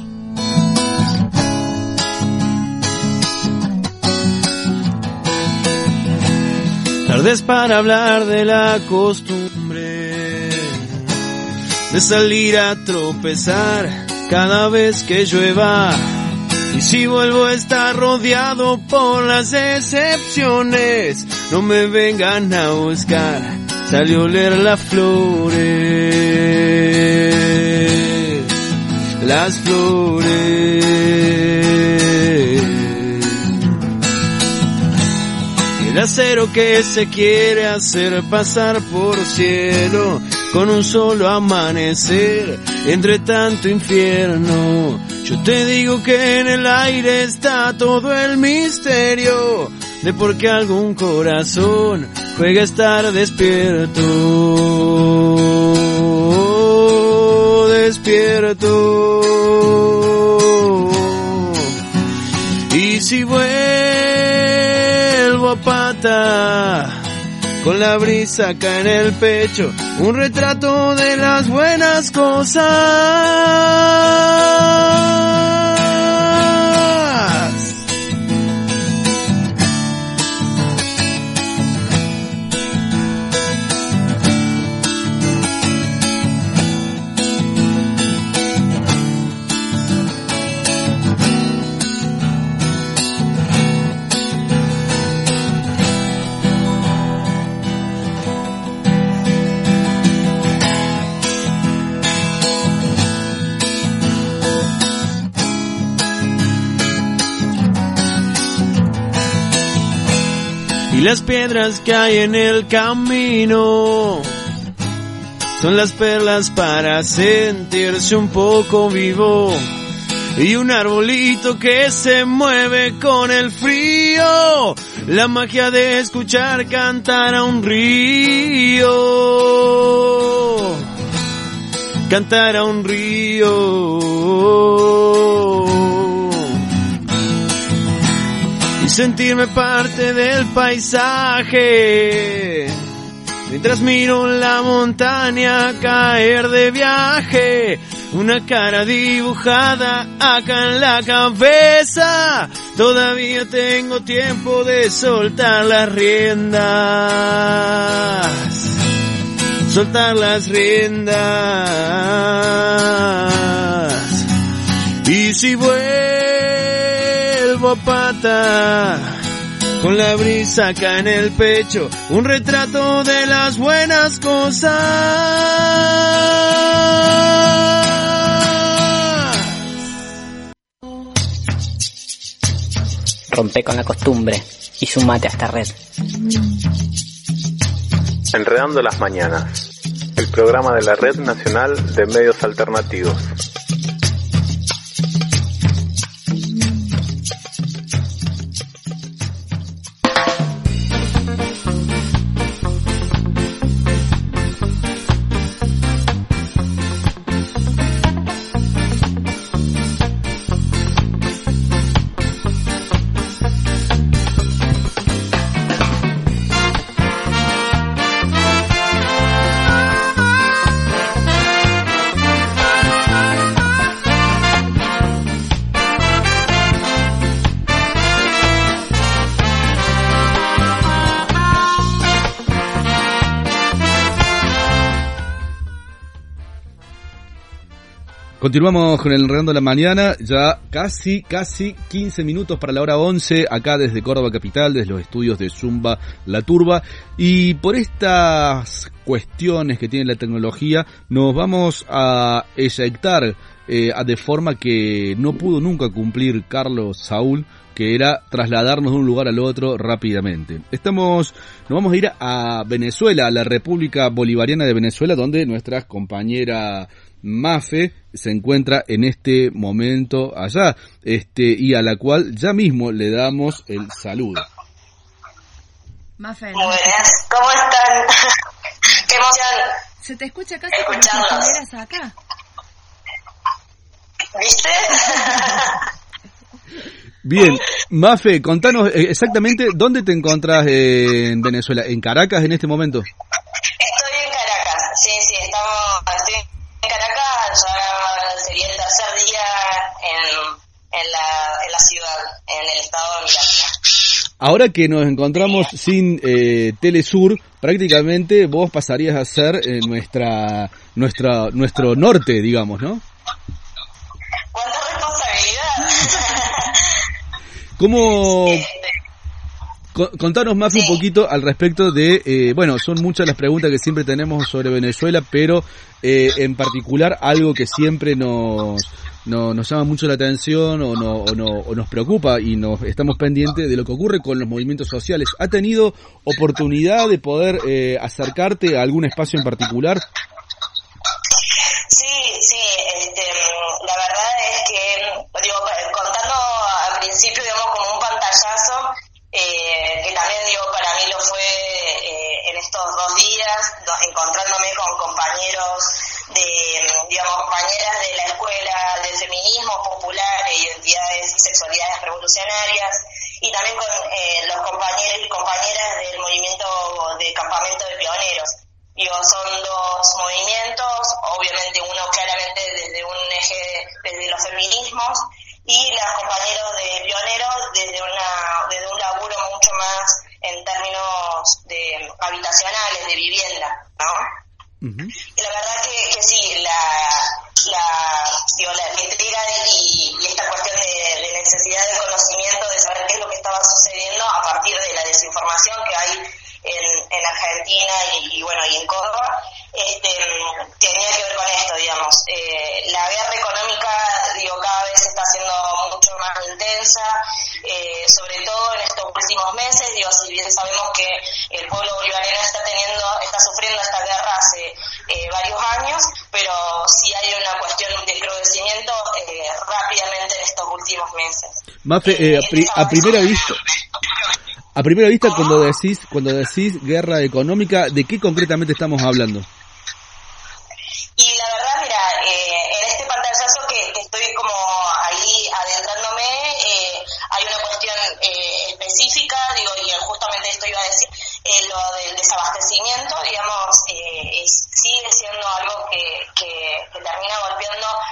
Tardes para hablar de la costumbre de salir a tropezar cada vez que llueva, y si vuelvo a estar rodeado por las excepciones, no me vengan a buscar, salió a oler las flores, el acero que se quiere hacer pasar por cielo con un solo amanecer, entre tanto infierno. Yo te digo que en el aire está todo el misterio de por qué algún corazón juega a estar despierto. Y si vuelvo a pata, con la brisa acá en el pecho, un retrato de las buenas cosas. Y las piedras que hay en el camino son las perlas para sentirse un poco vivo. Y un arbolito que se mueve con el frío, la magia de escuchar cantar a un río, cantar a un río. Y sentirme parte del paisaje, mientras miro la montaña caer de viaje, una cara dibujada acá en la cabeza. Todavía tengo tiempo de soltar las riendas. Soltar las riendas. Y si vuelvo a pata, con la brisa acá en el pecho, un retrato de las buenas cosas. Rompe con la costumbre y sumate a esta red. Enredando las mañanas, el programa de la Red Nacional de Medios Alternativos. Continuamos con el Enredando la Mañana, ya casi 15 minutos para la hora 11, acá desde Córdoba Capital, desde los estudios de Zumba La Turba, y por estas cuestiones que tiene la tecnología, nos vamos a eyectar de forma que no pudo nunca cumplir Carlos Saúl, que era trasladarnos de un lugar al otro rápidamente. Nos vamos a ir a Venezuela, a la República Bolivariana de Venezuela, donde nuestra compañera Mafe se encuentra en este momento allá, y a la cual ya mismo le damos el saludo. Mafe, buenas, ¿cómo están? ¡Qué emoción! Se te escucha casi como si estuvieras acá. ¿Viste? Bien, Mafe, contanos exactamente dónde te encontrás en Venezuela, ¿en Caracas en este momento? Estoy en Caracas, sí, estoy en Caracas, ya sería el tercer día en la ciudad, en el estado de Miranda. Ahora que nos encontramos sin Telesur, prácticamente vos pasarías a ser nuestro norte, digamos, ¿no? ¡Cuánta responsabilidad! ¿Cómo? Contanos más un poquito al respecto de, son muchas las preguntas que siempre tenemos sobre Venezuela, pero en particular algo que siempre nos llama mucho la atención o nos preocupa y estamos pendientes de lo que ocurre con los movimientos sociales. ¿Ha tenido oportunidad de poder acercarte a algún espacio en particular? Sí, la verdad es que, contando al principio, como un pantallazo, que también, para mí lo fue en estos 2 días, encontrándome con compañeros compañeras de la escuela del feminismo popular e identidades y sexualidades revolucionarias, y también con los compañeros y compañeras del movimiento de campamento de pioneros. Son 2 movimientos, obviamente uno claramente desde un eje, desde los feminismos, y los compañeros de pioneros desde un laburo mucho más en términos de habitacionales, de vivienda, ¿no? Uh-huh. Y la verdad que sí, la intriga y esta cuestión de necesidad de conocimiento, de saber qué es lo que estaba sucediendo a partir de la desinformación que hay en Argentina y en Córdoba, tenía que ver con esto, la guerra económica, cada vez está siendo mucho más intensa, sobre todo en estos últimos meses, si bien sabemos que el pueblo bolivariano está sufriendo esta guerra hace varios años, pero sí hay una cuestión de crecimiento rápidamente en estos últimos meses. Mafe, a primera vista, cuando decís guerra económica, ¿de qué concretamente estamos hablando? Y la verdad, en este pantallazo que estoy como ahí adentrándome, hay una cuestión específica, y justamente esto iba a decir, lo del desabastecimiento, sigue siendo algo que termina golpeando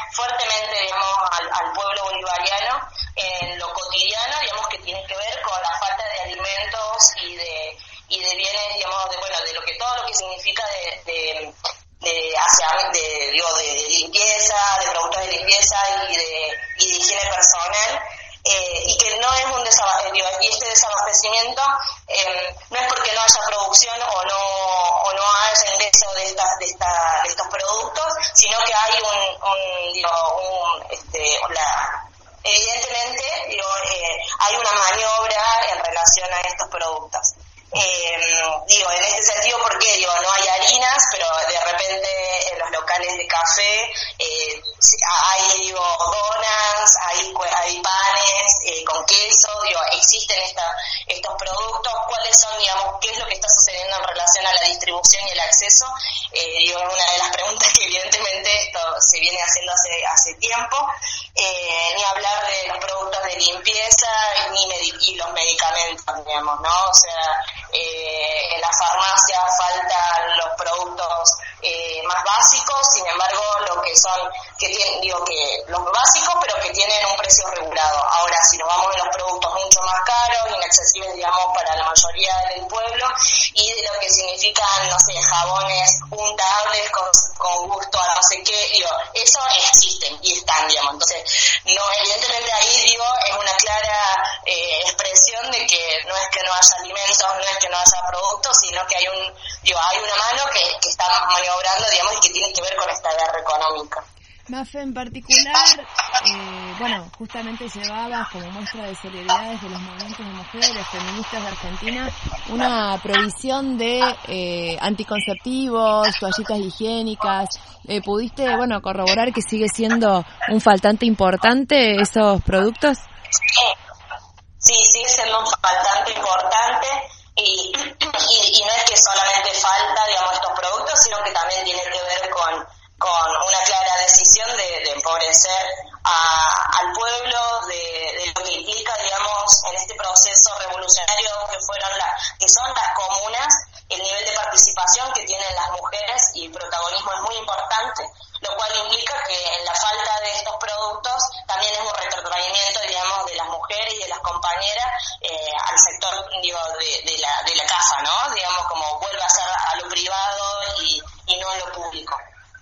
que significa de limpieza, de productos de limpieza y de higiene personal, y que no es un y este desabastecimiento no es porque no haya producción o no haya ingreso de estos productos, sino que hay evidentemente hay una maniobra en relación a estos productos. En este sentido, porque no hay harinas, pero de repente en los locales de café hay donas, hay panes con queso, existen estos productos. ¿Cuáles son, qué es lo que está sucediendo en relación a la distribución y el acceso? Es una de las preguntas que evidentemente esto se viene haciendo hace tiempo. Ni hablar de los productos de limpieza y los medicamentos, ¿no? O sea, en la farmacia faltan los productos más básicos, sin embargo, los básicos, pero que tienen un precio regulado. Ahora, si nos vamos a los productos mucho más caros, inaccesibles, para la mayoría del pueblo, y de lo que significan, jabones untables con gusto a no sé qué, eso existen y están, Entonces, evidentemente ahí, es una clara expresión de que no es que no haya alimentos, no es que no haya productos, sino que hay una mano que está maniobrando, y que tiene que ver con esta guerra económica. Mafe, en particular, justamente llevabas como muestra de solidaridad desde los movimientos de mujeres feministas de Argentina una provisión de anticonceptivos, toallitas higiénicas. ¿Pudiste, corroborar que sigue siendo un faltante importante esos productos? Sí, sigue siendo un faltante importante y no es que solamente falta, estos productos, sino que también tiene que ver con una clara decisión de empobrecer al pueblo, de lo que implica, en este proceso revolucionario que son las comunas, el nivel de participación que tienen las mujeres y el protagonismo es muy importante, lo cual implica que en la falta de estos productos también es un retrotraimiento, de las mujeres y de las compañeras al sector, de la casa, ¿no? Como vuelve a ser a lo privado y no a lo público.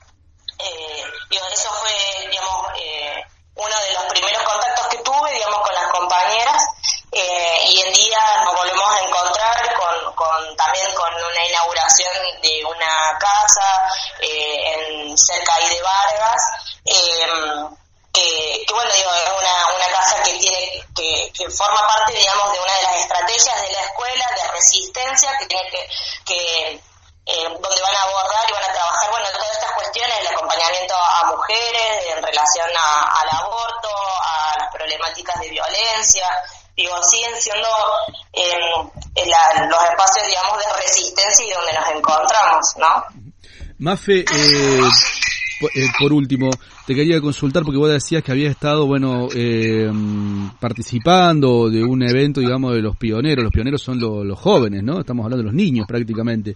Eso fue, uno de los primeros contactos que tuve, con las compañeras, y en día nos volvemos a encontrar también con una inauguración de una casa cerca ahí de Vargas, que es una casa que forma parte, de una de las estrategias de la escuela de resistencia que tiene que donde van a abordar y van a trabajar, todas estas cuestiones, el acompañamiento a mujeres en relación al aborto, a las problemáticas de violencia, siguen siendo los espacios, de resistencia y donde nos encontramos, ¿no? Mafe, por último, te quería consultar porque vos decías que habías estado, participando de un evento, de los pioneros. Los pioneros son los jóvenes, ¿no? Estamos hablando de los niños prácticamente.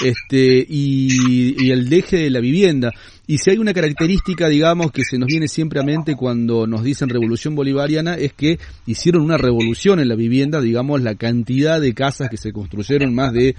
Y el eje de la vivienda. Y si hay una característica, que se nos viene siempre a mente cuando nos dicen revolución bolivariana, es que hicieron una revolución en la vivienda, la cantidad de casas que se construyeron, más de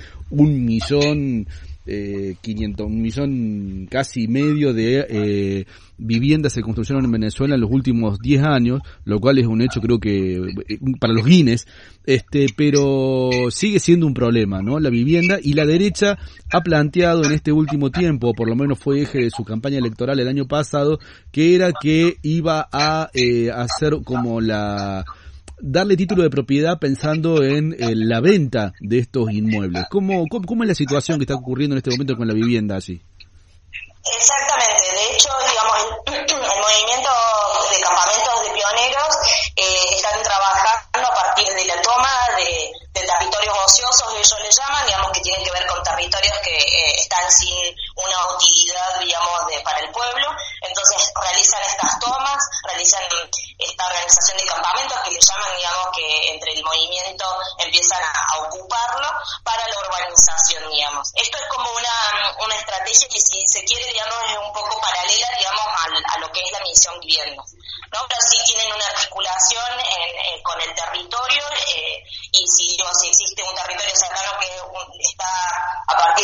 1.500.000, 1 millón casi medio de viviendas se construyeron en Venezuela en los últimos 10 años, lo cual es un hecho, creo que para los Guinness, pero sigue siendo un problema, ¿no? La vivienda, y la derecha ha planteado en este último tiempo, o por lo menos fue eje de su campaña electoral el año pasado, que era que iba a hacer como darle título de propiedad pensando en la venta de estos inmuebles. ¿Cómo es la situación que está ocurriendo en este momento con la vivienda así? Exactamente. De hecho, el movimiento de campamentos de pioneros están trabajando a partir de la toma de territorios ociosos, ellos le llaman, que tienen que ver con territorios que están sin una utilidad, para el pueblo. Entonces realizan estas tomas, realizan esta organización de campamentos que le llaman, que entre el movimiento empiezan a ocuparlo para la urbanización, Esto es como una estrategia que, si se quiere, es un poco paralela, a lo que es la misión vivienda, ¿no? Pero sí tienen una articulación con el territorio, y si existe un territorio cercano que está a partir de la misión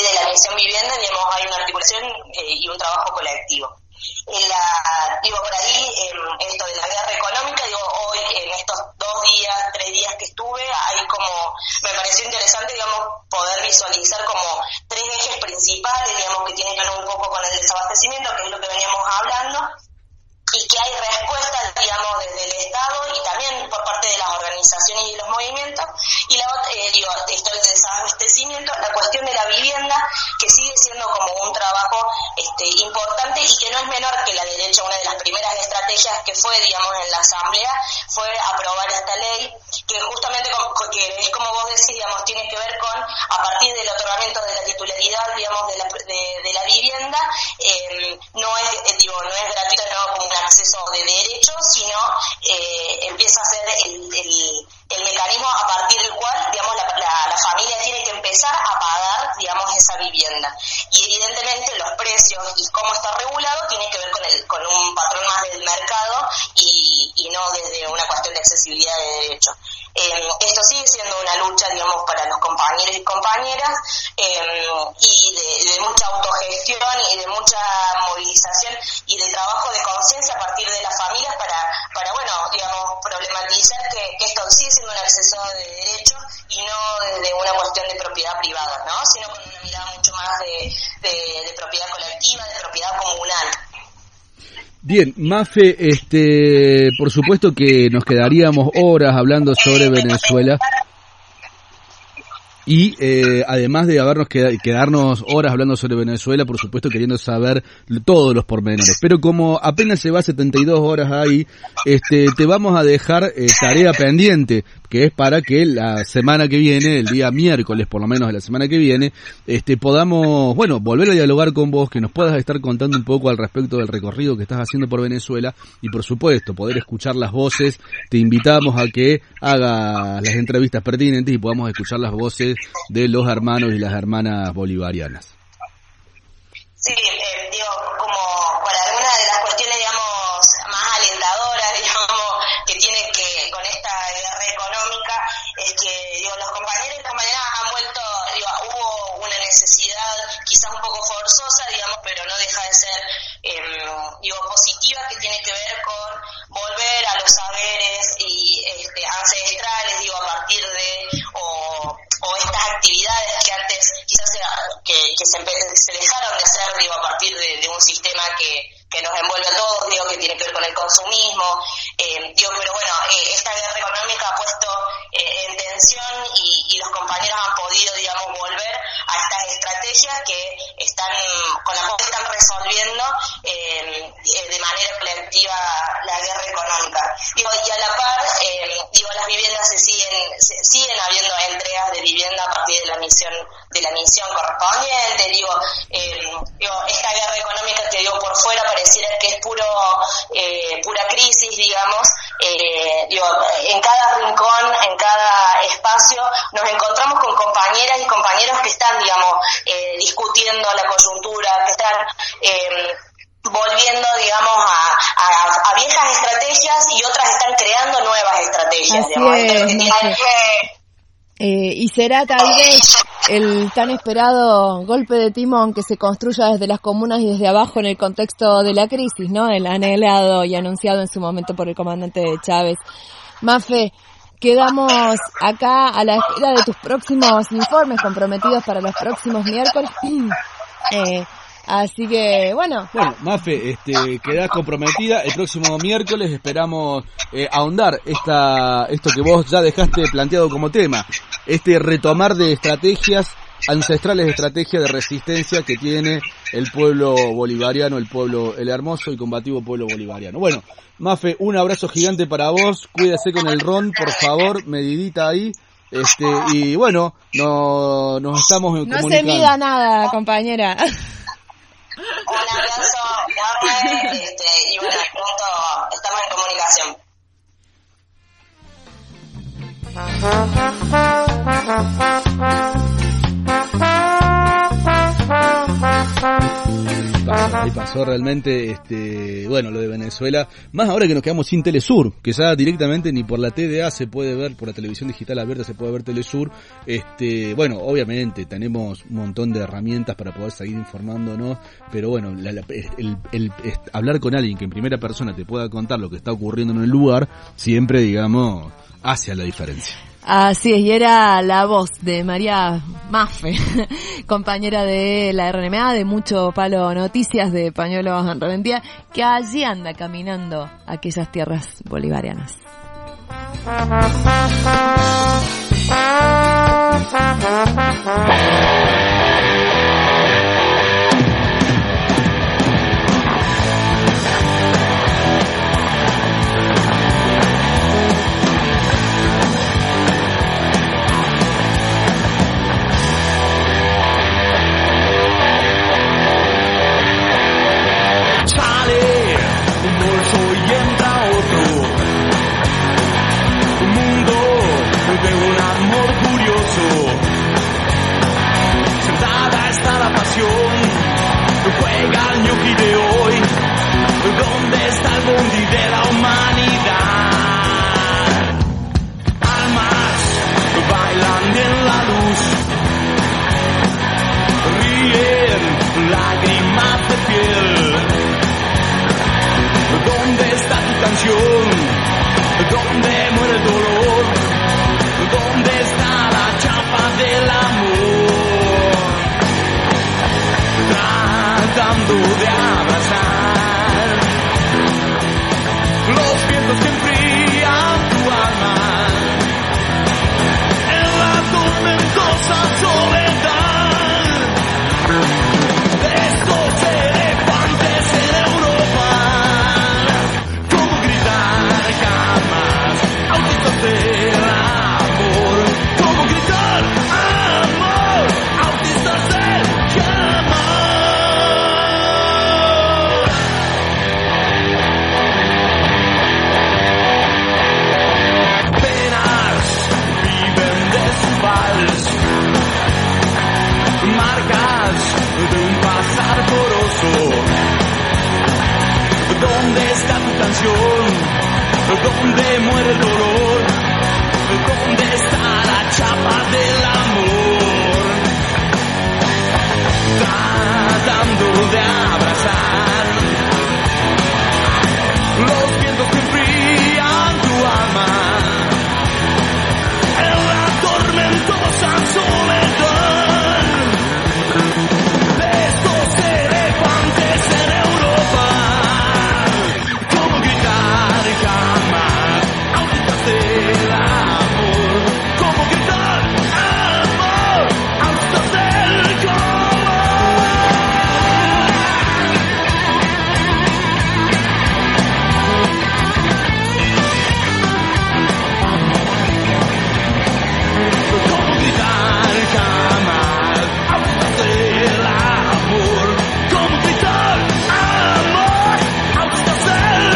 Comisión Vivienda, digamos, hay una articulación y un trabajo colectivo. Por ahí, esto de la guerra económica, hoy en estos 3 días que estuve, me pareció interesante, poder visualizar como 3 ejes principales, que tienen que ver un poco con el desabastecimiento, que es lo que veníamos hablando, y que hay respuestas, desde el Estado y también por parte de las organizaciones y los movimientos, y esto del desabastecimiento, la cuestión de la vivienda, que sigue siendo como un trabajo importante y que no es menor que la derecha. Una de las primeras estrategias que fue, en la Asamblea, fue aprobar esta ley, que justamente, que es como vos decís, tiene que ver con, a partir del otorgamiento de la titularidad, de la vivienda, no es gratuita, no como un acceso de derecho, sino empieza a ser el mecanismo a partir del cual, la familia tiene que empezar a pagar, esa vivienda. Y evidentemente los precios y cómo está regulado tiene que ver con un patrón más del mercado y no desde una cuestión de accesibilidad de derechos. Esto sigue siendo una lucha, para los compañeros y compañeras, y de mucha autogestión y de mucha movilización y de trabajo de conciencia a partir de las familias para problematizar que esto sigue siendo un acceso de derechos y no desde una cuestión de propiedad privada, ¿no? Sino con una mirada mucho más de propiedad colectiva, de propiedad comunal. Bien, Mafe, por supuesto que nos quedaríamos horas hablando sobre Venezuela. Y además de quedarnos horas hablando sobre Venezuela, por supuesto queriendo saber todos los pormenores. Pero como apenas se va 72 horas ahí, te vamos a dejar tarea pendiente, que es para que la semana que viene, el día miércoles por lo menos de la semana que viene, podamos, volver a dialogar con vos, que nos puedas estar contando un poco al respecto del recorrido que estás haciendo por Venezuela y por supuesto poder escuchar las voces. Te invitamos a que hagas las entrevistas pertinentes y podamos escuchar las voces de los hermanos y las hermanas bolivarianas. Sí, como para alguna de las cuestiones, más alentadoras, que tienen que con esta guerra económica, es que, los compañeros y compañeras han vuelto, hubo una necesidad quizás un poco forzosa, pero no deja de ser, positiva, que tiene que ver con volver a los saberes y ancestrales, a partir de, o estas actividades que antes quizás se dejaron de hacer, a partir de un sistema que nos envuelve a todos, que tiene que ver con el consumismo, pero esta guerra económica ha puesto en tensión y los compañeros han podido, volver a estas estrategias que con las cuales están resolviendo de manera colectiva la guerra económica. Y a la par, las viviendas siguen habiendo entregas de vivienda a partir de la misión correspondiente. Esta guerra económica que por fuera pareciera que es pura crisis, en cada rincón, en cada espacio, nos encontramos con compañeras y compañeros que están, discutiendo la coyuntura, que están volviendo, a viejas estrategias y otras están creando nuevas estrategias. Y será tal vez el tan esperado golpe de timón que se construya desde las comunas y desde abajo en el contexto de la crisis, ¿no? El anhelado y anunciado en su momento por el comandante Chávez. Mafe, quedamos acá a la espera de tus próximos informes comprometidos para los próximos miércoles. Así que, Bueno, Mafe, quedás comprometida. El próximo miércoles esperamos ahondar esto que vos ya dejaste planteado como tema. Retomar de estrategias ancestrales, estrategias de resistencia que tiene el pueblo bolivariano, el hermoso y combativo pueblo bolivariano. Bueno, Mafe, un abrazo gigante para vos. Cuídese con el ron, por favor, medidita ahí. Y nos estamos comunicando. No se mida nada, compañera. Un abrazo enorme, y pronto estamos en comunicación. Ahí pasó realmente, bueno, lo de Venezuela, más ahora que nos quedamos sin Telesur, que ya directamente ni por la TDA se puede ver, por la televisión digital abierta se puede ver Telesur. Bueno, obviamente tenemos un montón de herramientas para poder seguir informándonos, pero bueno, el hablar con alguien que en primera persona te pueda contar lo que está ocurriendo en el lugar, siempre, digamos, hace la diferencia. Así es, y era la voz de María Mafe, compañera de la RNMA, de Mucho Palo Noticias, de Pañuelos en Reventía, que allí anda caminando aquellas tierras bolivarianas. De un amor curioso, sentada está la pasión, juega el ñoqui de hoy, ¿dónde está el bondi de la humanidad? Almas bailan en la luz, ríen lágrimas de piel, ¿dónde está tu canción? ¿Dónde muere el dolor? ¿Dónde está la chapa del amor? Tratando de abrazar los vientos que enfrían tu alma en la tormentosa soledad de estos elefantes en Europa. ¿Cómo gritar jamás autistas del amor? ¿Cómo gritar amor autistas del amor? Penas viven de su vals, marcas de un pasar poroso. ¿Dónde está tu canción? ¿Dónde muere el dolor? ¿Dónde está la chapa del amor? Tratando de abrazar los vientos que enfrían tu alma en la tormentosa soledad de estos elefantes en Europa. ¿Cómo gritar jamás autistas del amor? ¿Cómo gritar amor autistas del ¿Cómo gritar jamás autistas del amor? ¿Cómo gritar amor autistas del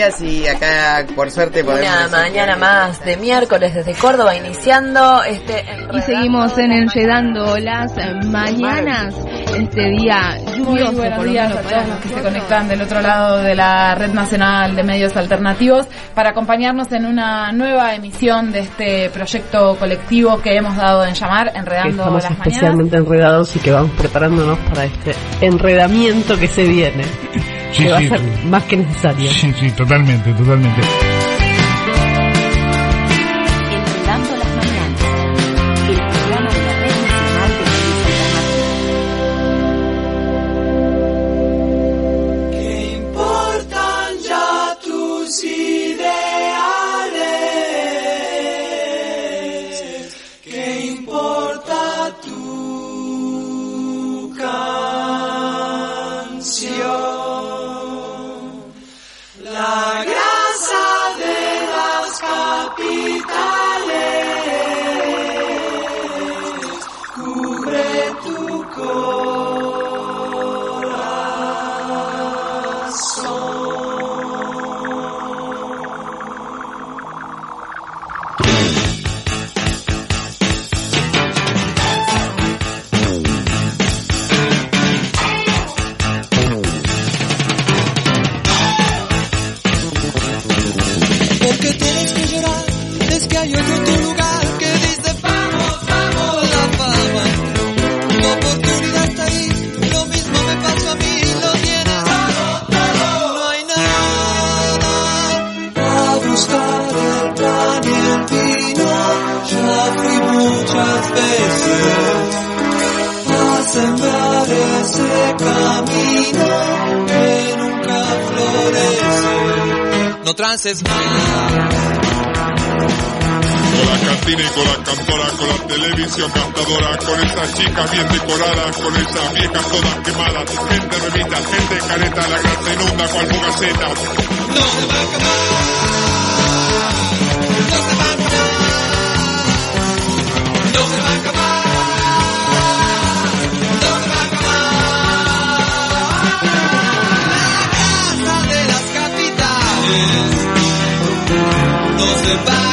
días y acá por suerte podemos... Una mañana más de miércoles desde Córdoba iniciando y seguimos en Enredando las Mañanas, este día lluvioso. Muy buenos días a todos los que se conectan del otro lado de la Red Nacional de Medios Alternativos para acompañarnos en una nueva emisión de este proyecto colectivo que hemos dado en llamar Enredando las Mañanas. Estamos especialmente enredados y que vamos preparándonos para este enredamiento que se viene. Sí, que va sí, a ser más que necesario. Sí, totalmente. Enredando las Mañanas, el programa de la Red Nacional de Medios Alternativos. ¿Qué importan ya tus ideales? ¿Qué importa tu canción? La grasa de las capitales cubre tu Porque tienes que llorar, es que hay otro en tu lugar que dice vamos, vamos, la fama. Tu oportunidad está ahí, lo mismo me pasó a mí, lo tienes todo, no hay nada a buscar el pan y el vino. Ya fui muchas veces a sembrar ese camino que nunca florece. No trances más. Con la cantina y con la cantora, con la televisión cantadora, con esas chicas bien decoradas, con esas viejas todas quemadas, gente remita, gente careta, la grasa inunda cual fugaceta. No se va a acabar, no se va a acabar, no se va a acabar, no se va a acabar. La casa de las capitales no se va a acabar.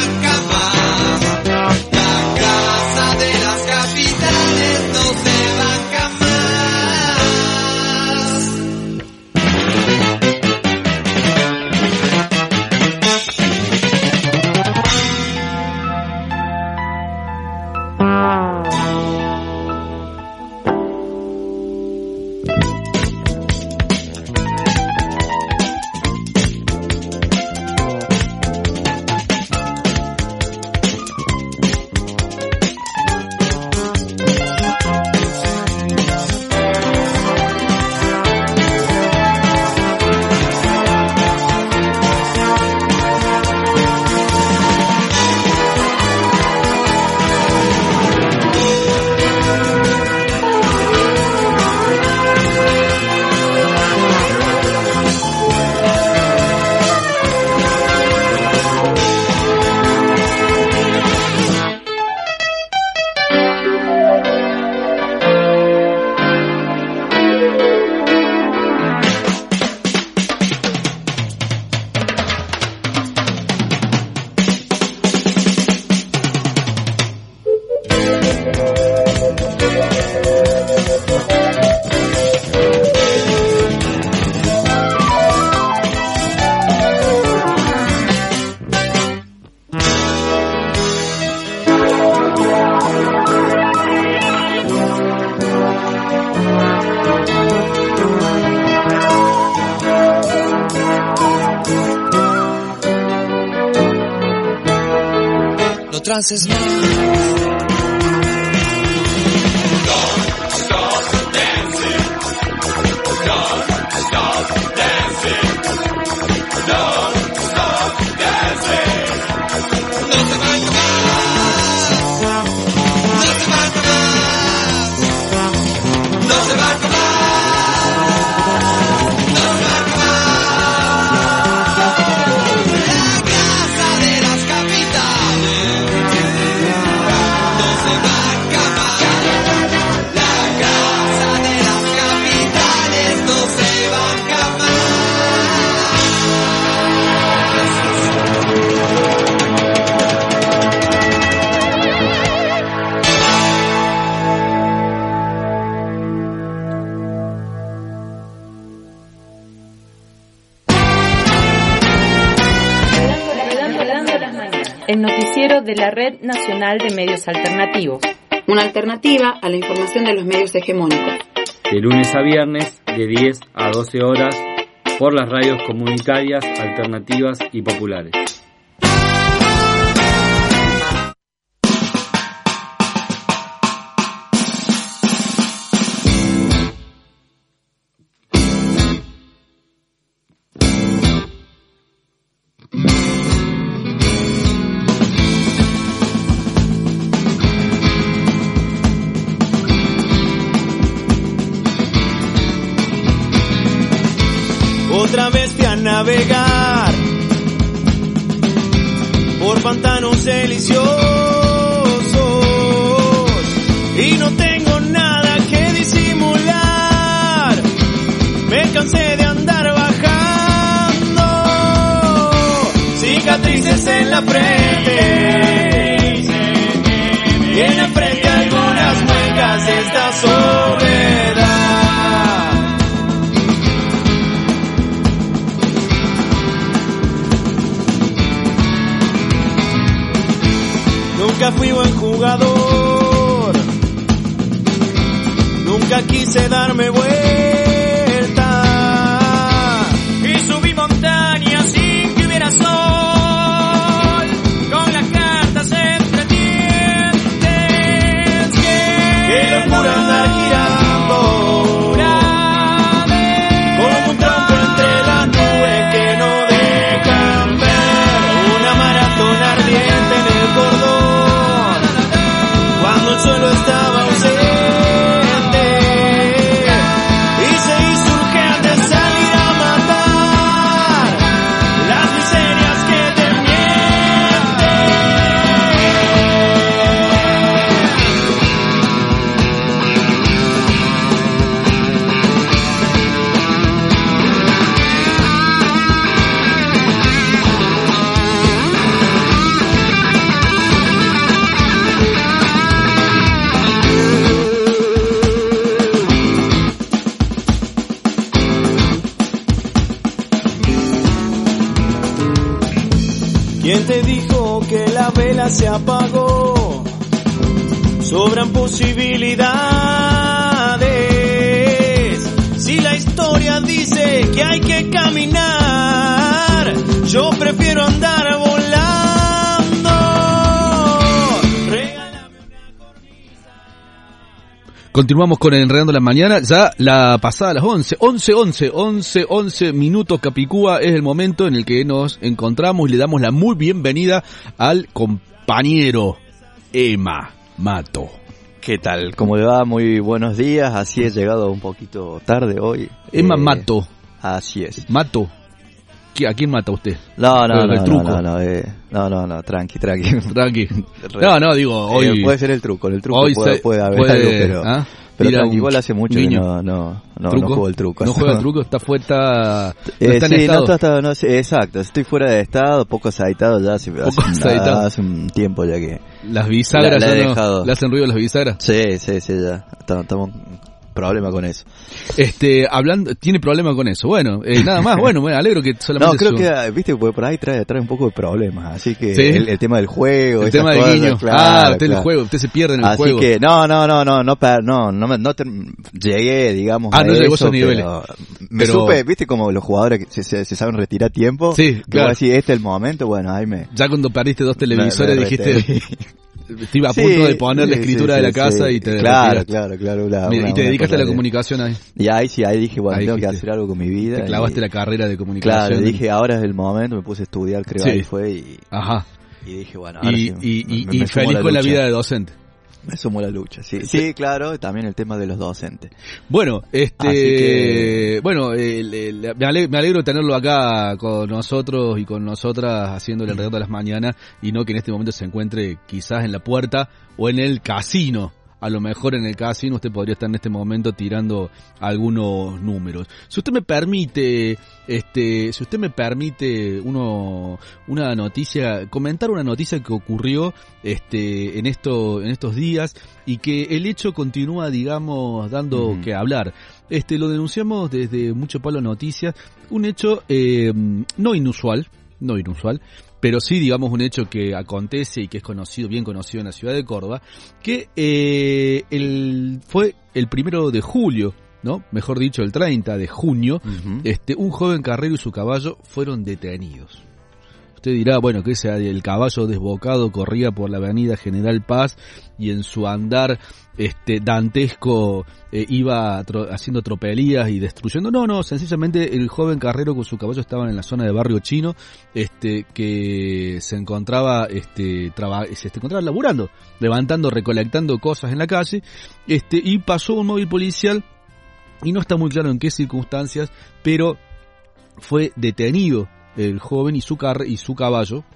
La casa de las capitales no se va a trances más. el noticiero de la Red Nacional de Medios Alternativos. Una alternativa a la información de los medios hegemónicos. De lunes a viernes, de 10 a 12 horas, por las radios comunitarias, alternativas y populares. Otra vez fui a navegar por pantanos deliciosos y no tengo nada que disimular. Me cansé de andar bajando, cicatrices en la frente y en la frente algunas muecas de esta soledad. Nunca fui buen jugador, nunca quise darme vuelta y subí montañas sin que hubiera sol, con las cartas entre dientes. Qué locura andar girando como un tronco entre las nubes que no dejan ver una maratón ardiente en el cordón. Cuando el suelo estaba ausente y se hizo urgente salir a matar las miserias que te ¿Quién te dijo que la vela se apagó? Sobran posibilidades. Si la historia dice que hay que caminar, yo prefiero andar volando. Continuamos con Enredando la Mañana, ya la pasada las 11 minutos Capicúa, es el momento en el que nos encontramos y le damos la muy bienvenida al compañero Emma Mato. ¿Qué tal? ¿Cómo le va? Muy buenos días, así he llegado un poquito tarde hoy. Emma Mato. Así es. Mato. ¿A quién mata usted? No, tranqui. No, digo, hoy... puede ser el truco puede haber algo, pero... ¿ah? Pero tranqui, igual hace mucho que no juego el truco. ¿No juega el truco? ¿Está fuera? ¿No está en sí, estado? Exacto, estoy fuera de estado, poco aceitado ya, hace un tiempo ya que... ¿Las bisagras ¿le hacen ruido las bisagras? Sí, ya, estamos... problema con eso. Tiene problema con eso. Bueno, nada más. Bueno, me alegro que solamente... No, creo que, viste, porque por ahí trae un poco de problemas. Así que ¿sí? el tema del juego... El tema del guiño. Claro, usted el juego, usted se pierde en el juego. Así que, no llegué, digamos, no llegó a esos niveles. Me supe, viste, como los jugadores que se saben retirar a tiempo. Sí, claro. Así, este es el momento, bueno, ahí me... Ya cuando perdiste 2 televisores dijiste... Estuve a punto de poner la escritura de la casa y te Claro. Y te dedicaste a la comunicación ahí. Y ahí dije, bueno, tengo que hacer algo con mi vida. Te clavaste la carrera de comunicación. Claro, dije, ahora es el momento, me puse a estudiar, creo, ahí fue y... Ajá. Y dije, bueno, ahora y feliz con la vida de docente. Me sumo a la lucha, sí, claro, también el tema de los docentes. Bueno, me alegro de tenerlo acá con nosotros y con nosotras haciendo el Enredando de las Mañanas y no que en este momento se encuentre quizás en la puerta o en el casino. A lo mejor en el casino usted podría estar en este momento tirando algunos números. Si usted me permite, una noticia, comentar una noticia que ocurrió en estos días y que el hecho continúa, digamos, dando que hablar. Lo denunciamos desde Mucho Palo Noticias, un hecho no inusual, pero sí, digamos, un hecho que acontece y que es conocido, bien conocido en la ciudad de Córdoba, que fue el 1 de julio, ¿no? Mejor dicho, el 30 de junio, un joven carrero y su caballo fueron detenidos. Usted dirá, bueno, que el caballo desbocado corría por la avenida General Paz y en su andar dantesco iba haciendo tropelías y destruyendo. No, sencillamente el joven carrero con su caballo estaban en la zona de Barrio Chino, que se encontraba laburando, levantando, recolectando cosas en la calle, y pasó un móvil policial y no está muy claro en qué circunstancias, pero fue detenido el joven y su caballo,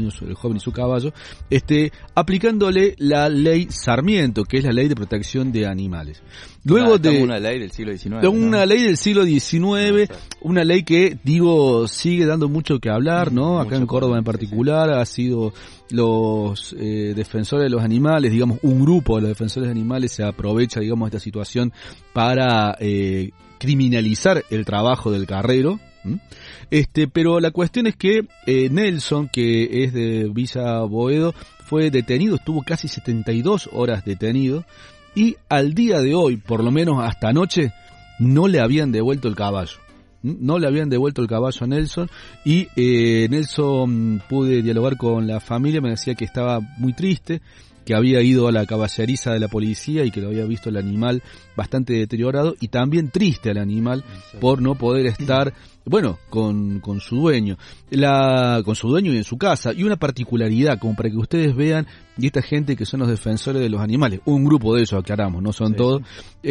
aplicándole la ley Sarmiento, que es la ley de protección de animales. Luego una ley del siglo XIX. Una ley del siglo XIX, una ley que, sigue dando mucho que hablar, ¿no? Acá en Córdoba en particular, ha sido los defensores de los animales, digamos, un grupo de los defensores de animales se aprovecha, digamos, de esta situación para criminalizar el trabajo del carrero. Pero la cuestión es que Nelson, que es de Villa Boedo, fue detenido, estuvo casi 72 horas detenido, y al día de hoy, por lo menos hasta anoche, no le habían devuelto el caballo. No le habían devuelto el caballo a Nelson, y Nelson, pude dialogar con la familia, me decía que estaba muy triste, que había ido a la caballeriza de la policía y que lo había visto el animal bastante deteriorado, y también triste al animal por no poder estar, con su dueño, con su dueño y en su casa. Y una particularidad, como para que ustedes vean, y esta gente que son los defensores de los animales, un grupo de ellos, aclaramos, no son todos,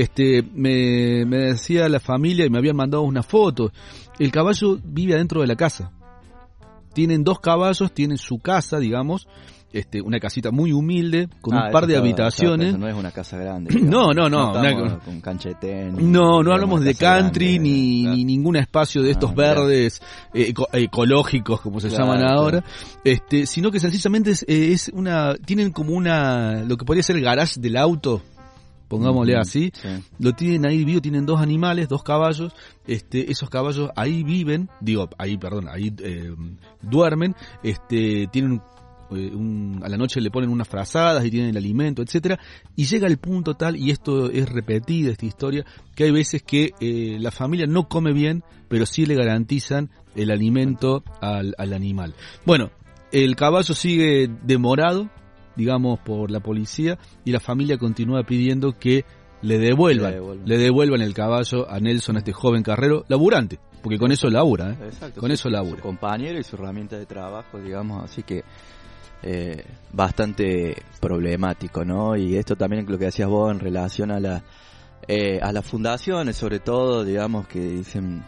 me decía la familia y me habían mandado una foto, el caballo vive adentro de la casa. Tienen 2 caballos, tienen su casa, digamos, una casita muy humilde, con un par de habitaciones. No es una casa grande. No. Con cancha de tenis. No hablamos de country grande, ni ningún espacio de estos verdes ecológicos, como se llaman ahora, sino que sencillamente tienen como lo que podría ser el garage del auto, pongámosle así, lo tienen ahí vivo, tienen 2 animales, 2 caballos, esos caballos ahí viven, ahí duermen, tienen a la noche le ponen unas frazadas y tienen el alimento, etcétera, y llega el punto tal, y esto es repetida esta historia, que hay veces que la familia no come bien, pero sí le garantizan el alimento al animal. Bueno, el caballo sigue demorado, digamos, por la policía, y la familia continúa pidiendo que le devuelvan el caballo a Nelson, a este joven carrero laburante, porque con eso labura, con eso labura. Su compañero y su herramienta de trabajo, digamos, así que bastante problemático, ¿no? Y esto también lo que decías vos en relación a las fundaciones, sobre todo, digamos, que dicen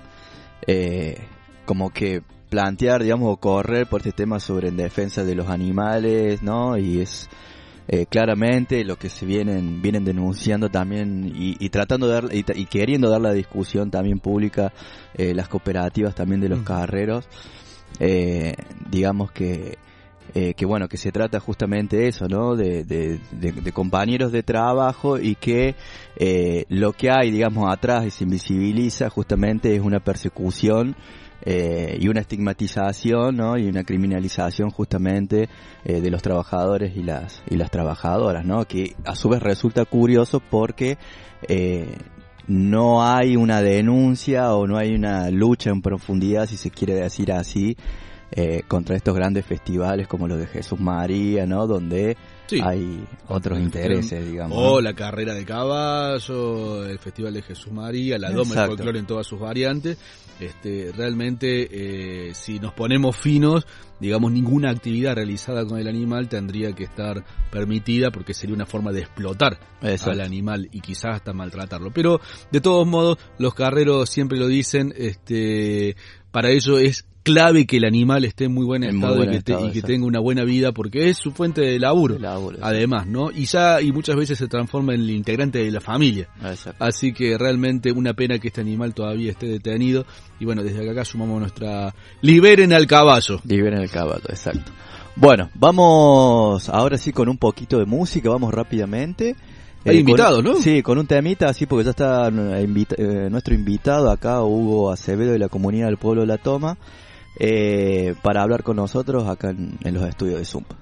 como que plantear, digamos, o correr por este tema sobre en defensa de los animales, ¿no? Y es claramente lo que se vienen denunciando también y tratando de dar y queriendo dar la discusión también pública, las cooperativas también de los carreros, digamos que se trata justamente de eso, ¿no? De compañeros de trabajo, y que lo que hay, digamos, atrás y se invisibiliza justamente es una persecución y una estigmatización, ¿no? Y una criminalización justamente de los trabajadores y las trabajadoras, ¿no? Que a su vez resulta curioso porque no hay una denuncia o no hay una lucha en profundidad, si se quiere decir así, contra estos grandes festivales como los de Jesús María, ¿no? Donde hay otros intereses, digamos. O la carrera de caballo, el Festival de Jesús María, la Doma del Folclore en todas sus variantes. Realmente, si nos ponemos finos, digamos, ninguna actividad realizada con el animal tendría que estar permitida, porque sería una forma de explotar al animal y quizás hasta maltratarlo. Pero, de todos modos, los carreros siempre lo dicen, para ello es clave que el animal esté en muy buen estado y que tenga una buena vida, porque es su fuente de laburo, además, ¿no? Y muchas veces se transforma en el integrante de la familia. Así que realmente una pena que este animal todavía esté detenido. Y bueno, desde acá sumamos nuestra liberen al caballo. Liberen al caballo, exacto. Bueno, vamos ahora sí con un poquito de música, vamos rápidamente. Hay invitados, ¿no? Sí, con un temita, así, porque ya está nuestro invitado acá, Hugo Acevedo, de la Comunidad del Pueblo de La Toma, para hablar con nosotros acá en los estudios de Zumba.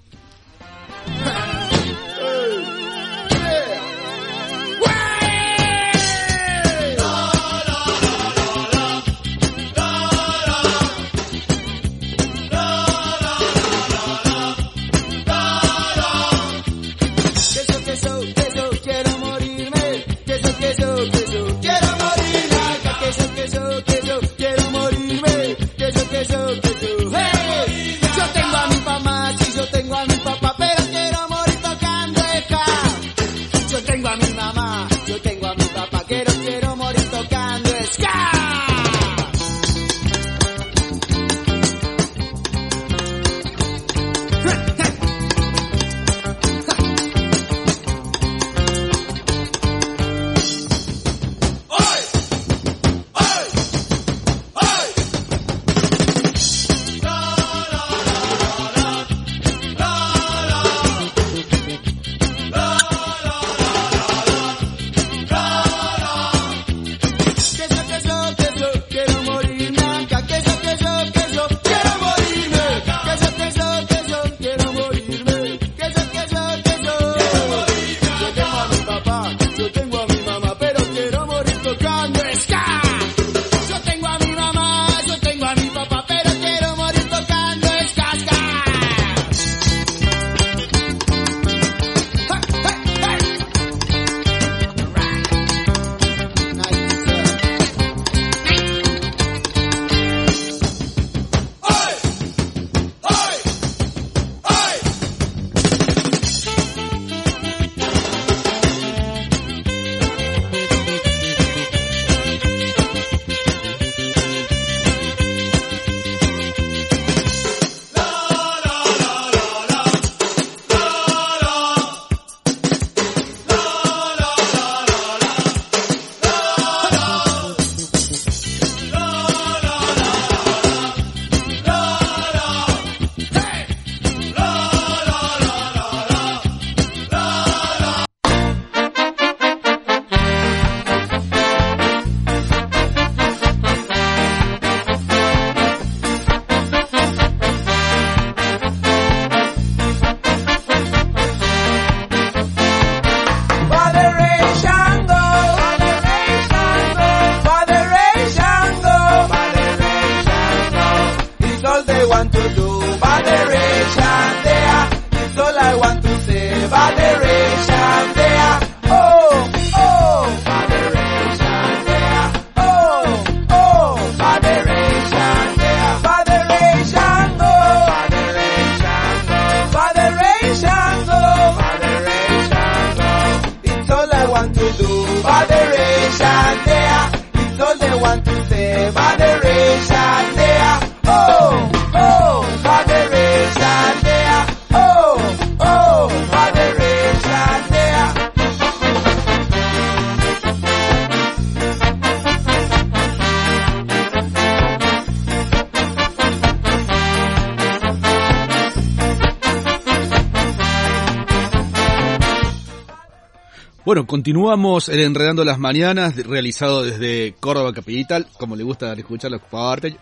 Bueno, continuamos el Enredando las Mañanas, realizado desde Córdoba Capital, como le gusta escuchar los porteños.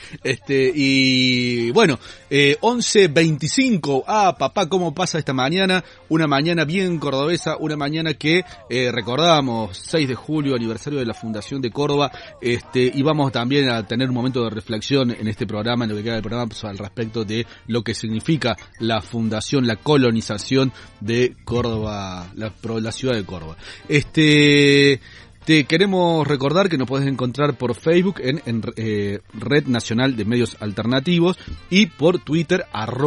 Y bueno, 11:25. Papá, ¿cómo pasa esta mañana? Una mañana bien cordobesa, una mañana que recordamos 6 de julio, aniversario de la Fundación de Córdoba, y vamos también a tener un momento de reflexión en este programa, en lo que queda del programa, pues, al respecto de lo que significa la fundación, la colonización de Córdoba, la ciudad de Córdoba. Te queremos recordar que nos podés encontrar por Facebook en Red Nacional de Medios Alternativos y por Twitter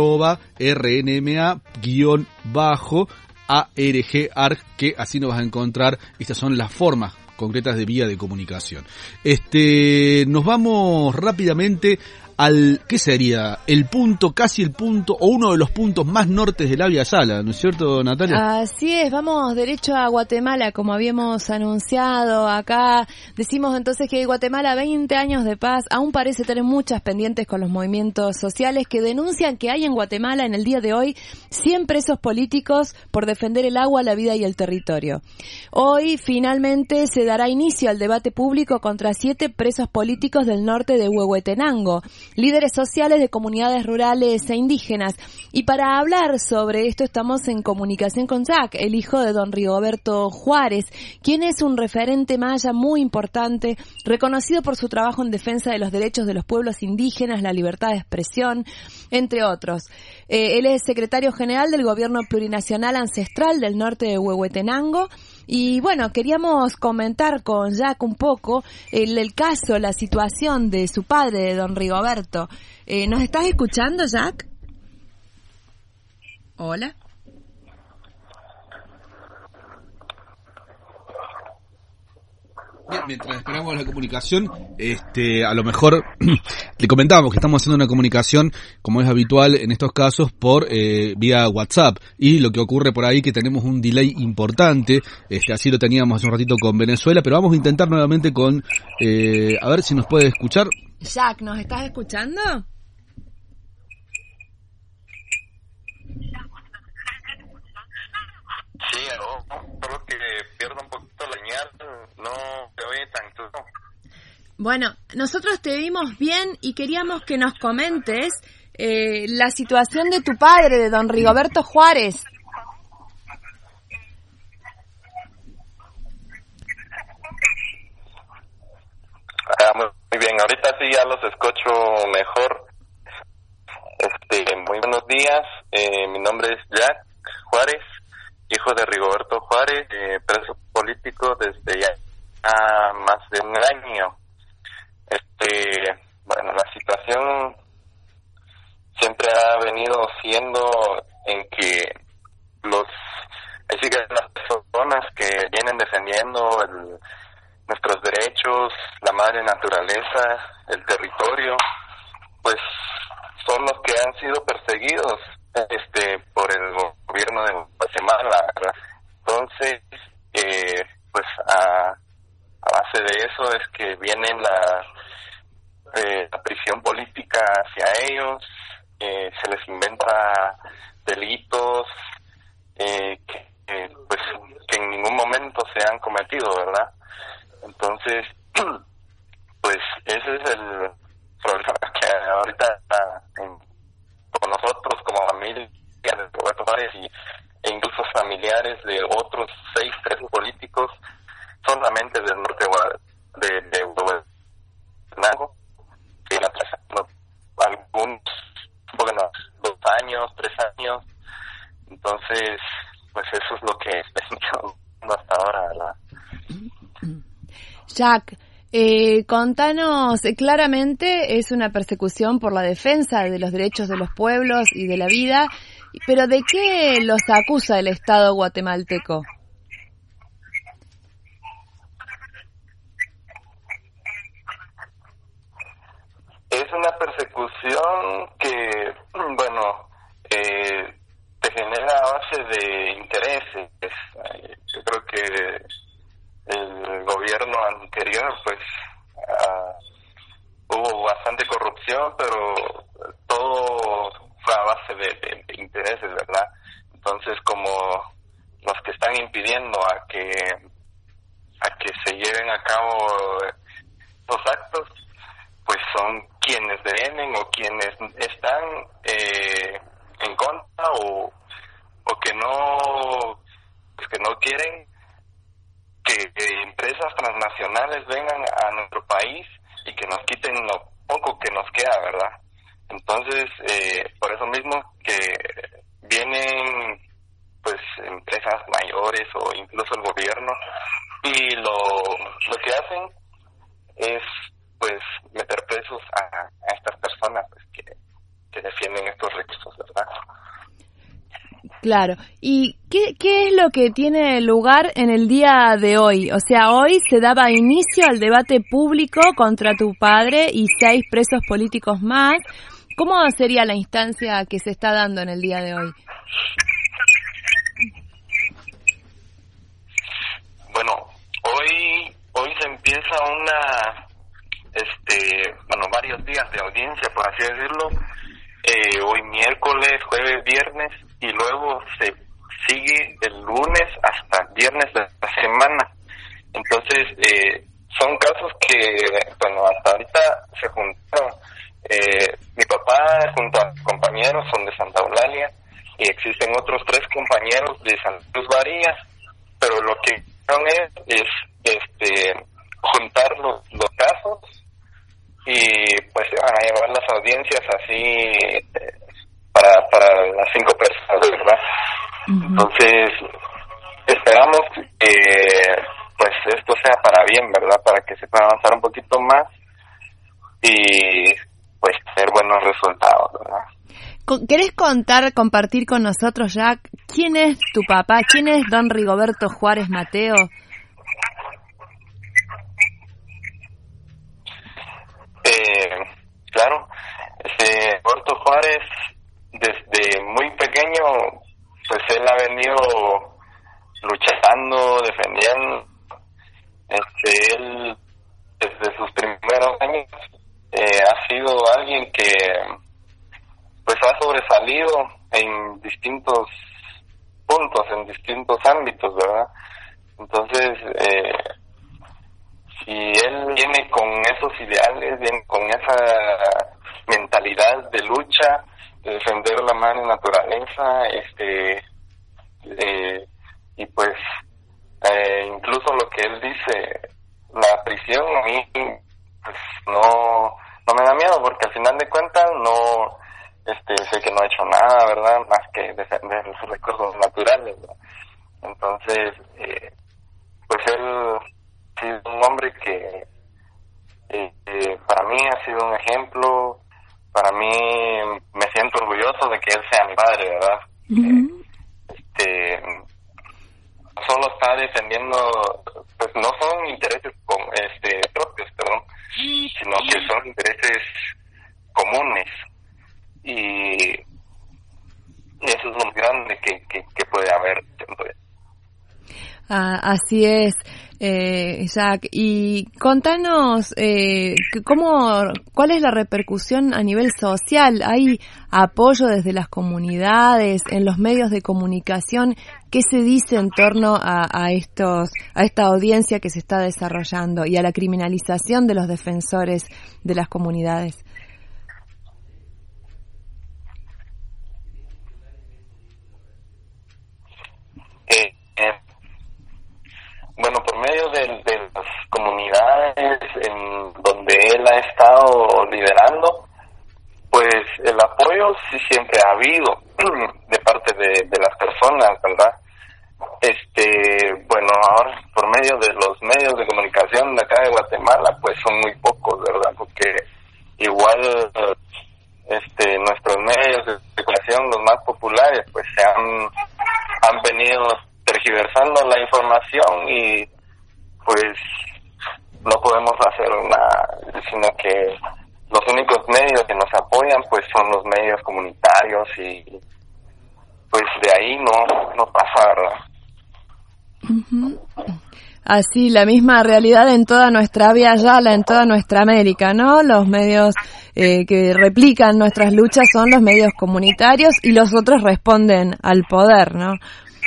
@RNMA_ARG, que así nos vas a encontrar. Estas son las formas concretas de vía de comunicación. Nos vamos rápidamente al, ¿qué sería? El punto, casi el punto, o uno de los puntos más nortes de la Via Yala, ¿no es cierto, Natalia? Así es, vamos derecho a Guatemala, como habíamos anunciado acá. Decimos entonces que Guatemala, 20 años de paz, aún parece tener muchas pendientes con los movimientos sociales que denuncian que hay en Guatemala, en el día de hoy, 100 presos políticos por defender el agua, la vida y el territorio. Hoy, finalmente, se dará inicio al debate público contra 7 presos políticos del norte de Huehuetenango. líderes sociales de comunidades rurales e indígenas. Y para hablar sobre esto estamos en comunicación con Jack, el hijo de don Rigoberto Juárez, quien es un referente maya muy importante, reconocido por su trabajo en defensa de los derechos de los pueblos indígenas, la libertad de expresión, entre otros. Él es secretario general del Gobierno Plurinacional Ancestral del Norte de Huehuetenango. Y bueno, queríamos comentar con Jack un poco el caso, la situación de su padre, de don Rigoberto. ¿Nos estás escuchando, Jack? Hola. Bien, mientras esperamos la comunicación, a lo mejor le comentábamos que estamos haciendo una comunicación, como es habitual en estos casos, por vía WhatsApp, y lo que ocurre por ahí que tenemos un delay importante, así lo teníamos hace un ratito con Venezuela, pero vamos a intentar nuevamente con, a ver si nos puede escuchar. Jack, ¿nos estás escuchando? Sí, solo que pierdo un poquito la señal, no te oye tan claro. Bueno, nosotros te vimos bien y queríamos que nos comentes la situación de tu padre, de don Rigoberto Juárez. Muy bien, ahorita sí ya los escucho mejor. Muy buenos días, mi nombre es Jack Juárez, hijo de Rigoberto Juárez, preso político desde ya más de un año. Bueno, la situación siempre ha venido siendo en que las personas que vienen defendiendo nuestros derechos, la madre naturaleza, el territorio, pues son los que han sido perseguidos por el gobierno de Guatemala. Entonces, pues a base de eso es que viene la prisión política hacia ellos, se les inventa delitos pues que en ningún momento se han cometido, ¿verdad? Entonces, pues ese es el problema que ahorita con nosotros como familia de Roberto Juárez e incluso familiares de otros 6 presos políticos, solamente del norte de Huehuetenango, que la trajeron algunos, 2 años, 3 años. Entonces, pues eso es lo que estoy hasta ahora, ¿verdad? Jack, contanos claramente, es una persecución por la defensa de los derechos de los pueblos y de la vida, pero ¿de qué los acusa el Estado guatemalteco? Es una persecución que, bueno, se genera a base de intereses. Yo creo que el gobierno anterior, pues, hubo bastante corrupción, pero todo fue a base de intereses, ¿verdad? Entonces, como los que están impidiendo a que se lleven a cabo los actos, pues son quienes detienen o quienes están en contra o que no quieren que empresas transnacionales vengan a nuestro país y que nos quiten lo poco que nos queda, ¿verdad? Entonces, por eso mismo que vienen pues empresas mayores o incluso el gobierno y lo que hacen es pues meter presos a estas personas pues, que defienden estos recursos, ¿verdad? Claro. ¿Y qué es lo que tiene lugar en el día de hoy? O sea, hoy se daba inicio al debate público contra tu padre y 6 presos políticos más. ¿Cómo sería la instancia que se está dando en el día de hoy? Bueno, hoy se empieza varios días de audiencia, por así decirlo. Hoy miércoles, jueves, viernes, y luego se sigue el lunes hasta viernes de la semana. Entonces, son casos que, bueno, hasta ahorita se juntaron mi papá junto a compañeros son de Santa Eulalia y existen otros 3 compañeros de Santa Cruz Varillas, pero lo que hicieron es juntar los casos y pues se van a llevar las audiencias así para las 5 personas, ¿verdad? Entonces esperamos que pues esto sea para bien, ¿verdad? Para que se pueda avanzar un poquito más y pues tener buenos resultados, ¿verdad? ¿Querés compartir con nosotros, Jack, quién es tu papá? ¿Quién es don Rigoberto Juárez Mateo? Claro, Rigoberto Juárez, desde muy pequeño, pues él ha venido luchando, defendiendo. Él, desde sus primeros años, ha sido alguien que pues ha sobresalido en distintos puntos, en distintos ámbitos, ¿verdad? Entonces, si él viene con esos ideales, viene con esa mentalidad de lucha, de defender la madre naturaleza, y pues incluso lo que él dice, la prisión, a mí pues no me da miedo, porque al final de cuentas no sé que no ha hecho nada, ¿verdad? Más que defender los recursos naturales, ¿verdad? Entonces, pues él ha sido un hombre que para mí ha sido un ejemplo. Para mí me siento orgulloso de que él sea mi padre, ¿verdad? No solo está defendiendo, pues no son intereses propios, perdón, sino que son intereses comunes, y eso es lo más grande que puede haber siempre. Así es, Jack. Y contanos, ¿cuál es la repercusión a nivel social? ¿Hay apoyo desde las comunidades, en los medios de comunicación? ¿Qué se dice en torno a esta audiencia que se está desarrollando y a la criminalización de los defensores de las comunidades? Bueno, por medio de las comunidades en donde él ha estado liderando, pues el apoyo sí siempre ha habido de parte de las personas, ¿verdad? Bueno, ahora por medio de los medios de comunicación de acá de Guatemala, pues son muy pocos, ¿verdad? Porque igual nuestros medios de comunicación, los más populares, pues se han venido tergiversando la información y pues no podemos hacer nada, sino que los únicos medios que nos apoyan pues son los medios comunitarios, y pues de ahí no pasa, ¿verdad? Así, la misma realidad en toda nuestra Via Yala, en toda nuestra América, ¿no? Los medios que replican nuestras luchas son los medios comunitarios y los otros responden al poder, ¿no?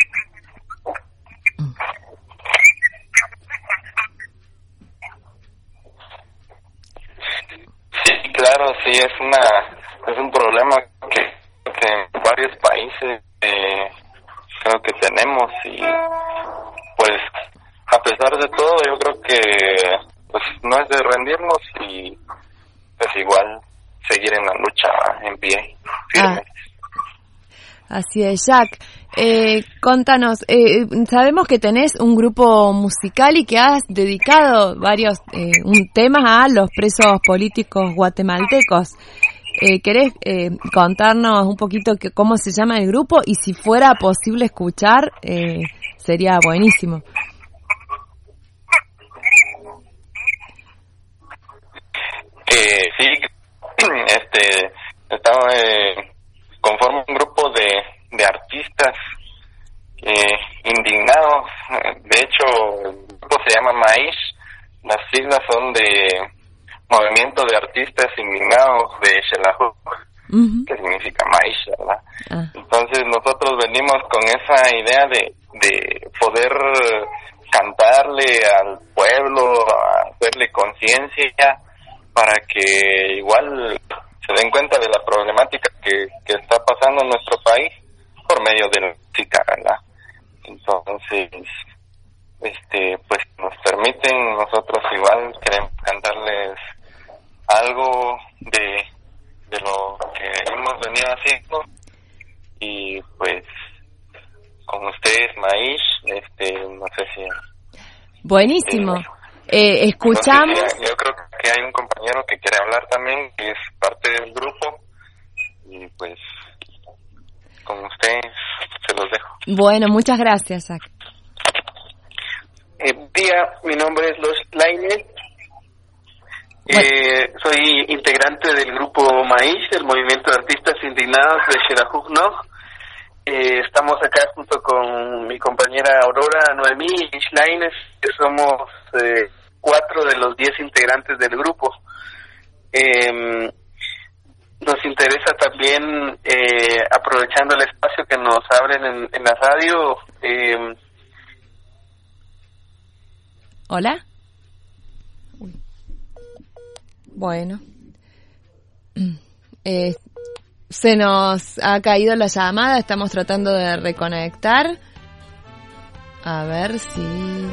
Sí, claro, sí, es un problema que en varios países creo que tenemos, y pues a pesar de todo yo creo que pues no es de rendirnos y pues igual seguir en la lucha en pie, firme. Así es, Jack. Contanos, sabemos que tenés un grupo musical y que has dedicado varios temas a los presos políticos guatemaltecos. ¿Querés contarnos un poquito cómo se llama el grupo? Y si fuera posible escuchar, sería buenísimo. Sí, estamos conformo un grupo de artistas indignados. De hecho, el grupo se llama MAISH. Las siglas son de Movimiento de Artistas Indignados de Xelajú, que significa maíz, ¿verdad? Entonces nosotros venimos con esa idea de poder cantarle al pueblo, hacerle conciencia para que igual se den cuenta de la problemática que está pasando en nuestro país por medio de la música, ¿verdad? Entonces, pues nos permiten, nosotros igual queremos cantarles algo de lo que hemos venido haciendo, y pues con ustedes, Maíz, no sé si... Buenísimo. Escuchamos... No sé si yo creo que hay un compañero que quiere hablar también, que es parte del grupo, y pues con ustedes se los dejo. Bueno, muchas gracias, Zach. Buen día, mi nombre es Los Lainez. Soy integrante del grupo Maíz, del Movimiento de Artistas Indignados de Xelajú-Nog. Estamos acá junto con mi compañera Aurora Noemí y Lainez, que somos 4 de los 10 integrantes del grupo. Nos interesa también, aprovechando el espacio que nos abren en la radio. ¿Hola? Bueno. Se nos ha caído la llamada, estamos tratando de reconectar. A ver si...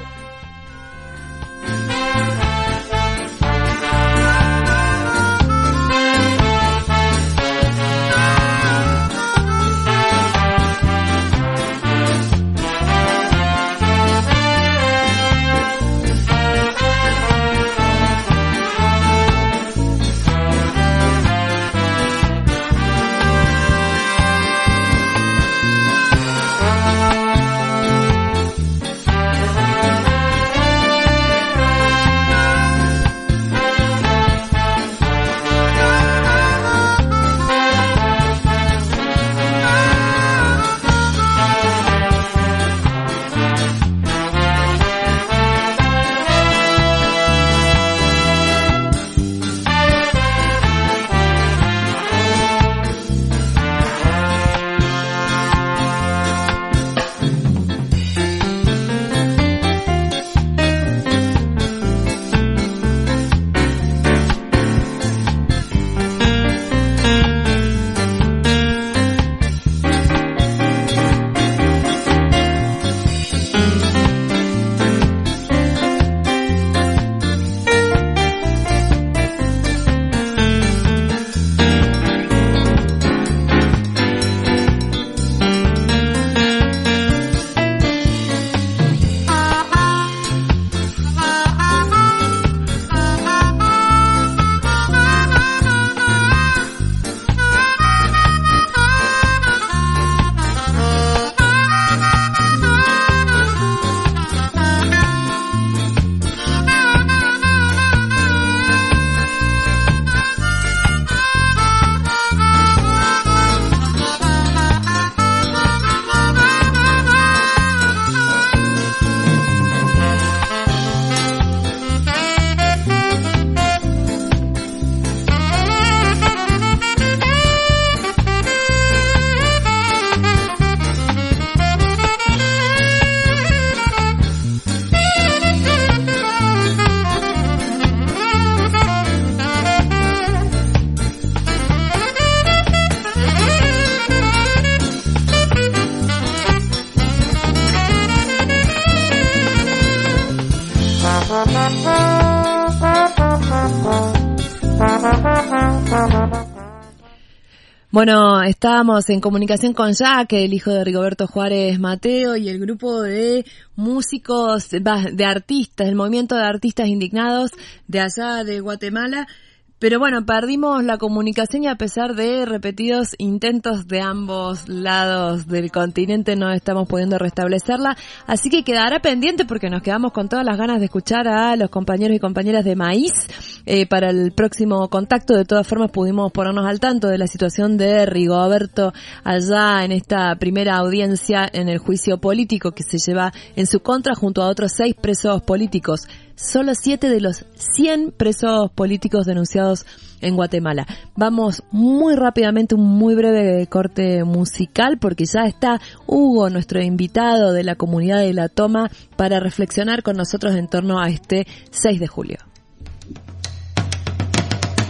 Bueno, estábamos en comunicación con Jack, el hijo de Rigoberto Juárez Mateo, y el grupo de músicos, de artistas, el movimiento de artistas indignados de allá de Guatemala. Pero bueno, perdimos la comunicación y a pesar de repetidos intentos de ambos lados del continente no estamos pudiendo restablecerla. Así que quedará pendiente porque nos quedamos con todas las ganas de escuchar a los compañeros y compañeras de Maíz para el próximo contacto. De todas formas pudimos ponernos al tanto de la situación de Rigoberto allá en esta primera audiencia en el juicio político que se lleva en su contra junto a otros 6 presos políticos. Solo 7 de los 100 presos políticos denunciados en Guatemala. Vamos muy rápidamente, un muy breve corte musical, porque ya está Hugo, nuestro invitado de la comunidad de La Toma, para reflexionar con nosotros en torno a este 6 de julio.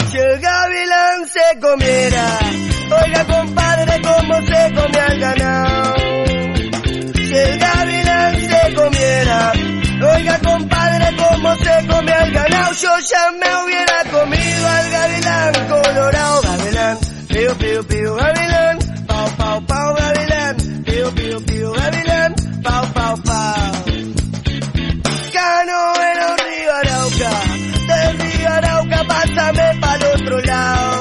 Si el gavilán se comiera, oiga compadre, cómo se come al ganado. Si el gavilán se comiera, oiga compadre, cómo se come al ganado. Yo ya me hubiera comido al gavilán colorado. Gavilán, pío, pío, pío, gavilán, pau, pau, pau, gavilán, pío, pío, pío, gavilán, pau, pau, pau. Canoero río Arauca, del río Arauca pásame pa'l otro lado.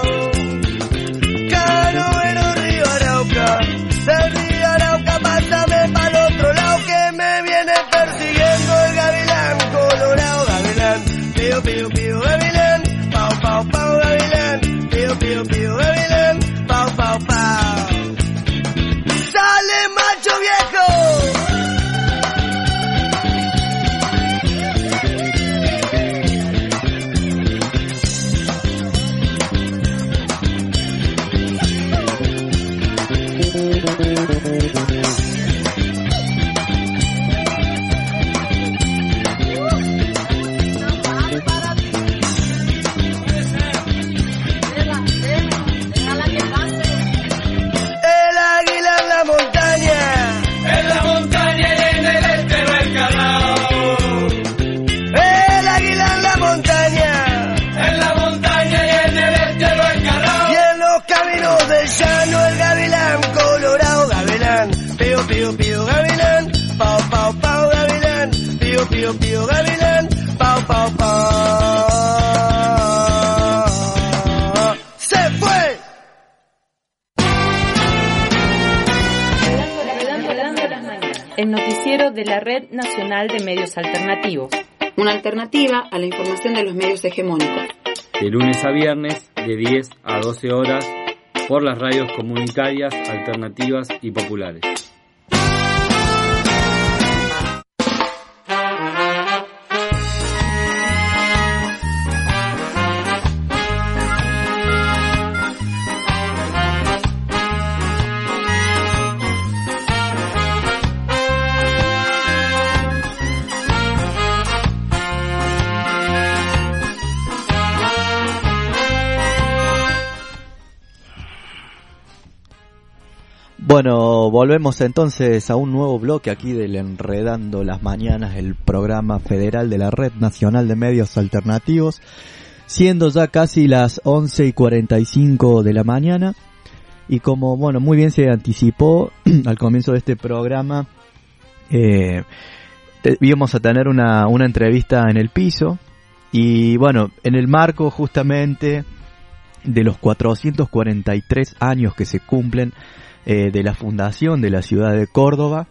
Canoero río Arauca, del río Arauca pásame pa'l otro lado, que me viene persiguiendo el gavilán colorado. Gavilán, pío, pío, pío, gavilán, pau, pau, pau, gavilán, pío, pío, pío, gavilán, pau, pau, pau. ¡Sale macho viejo! Pío, pío, gavilán, pau, pau, pau. ¡Se fue! El noticiero de la Red Nacional de Medios Alternativos. Una alternativa a la información de los medios hegemónicos. De lunes a viernes, de 10 a 12 horas, por las radios comunitarias, alternativas y populares. Bueno, volvemos entonces a un nuevo bloque aquí del Enredando las Mañanas, el programa federal de la Red Nacional de Medios Alternativos, siendo ya casi las 11:45 de la mañana, y como, bueno, muy bien se anticipó al comienzo de este programa, íbamos a tener una entrevista en el piso, y bueno, en el marco justamente de los 443 años que se cumplen de la fundación de la ciudad de Córdoba,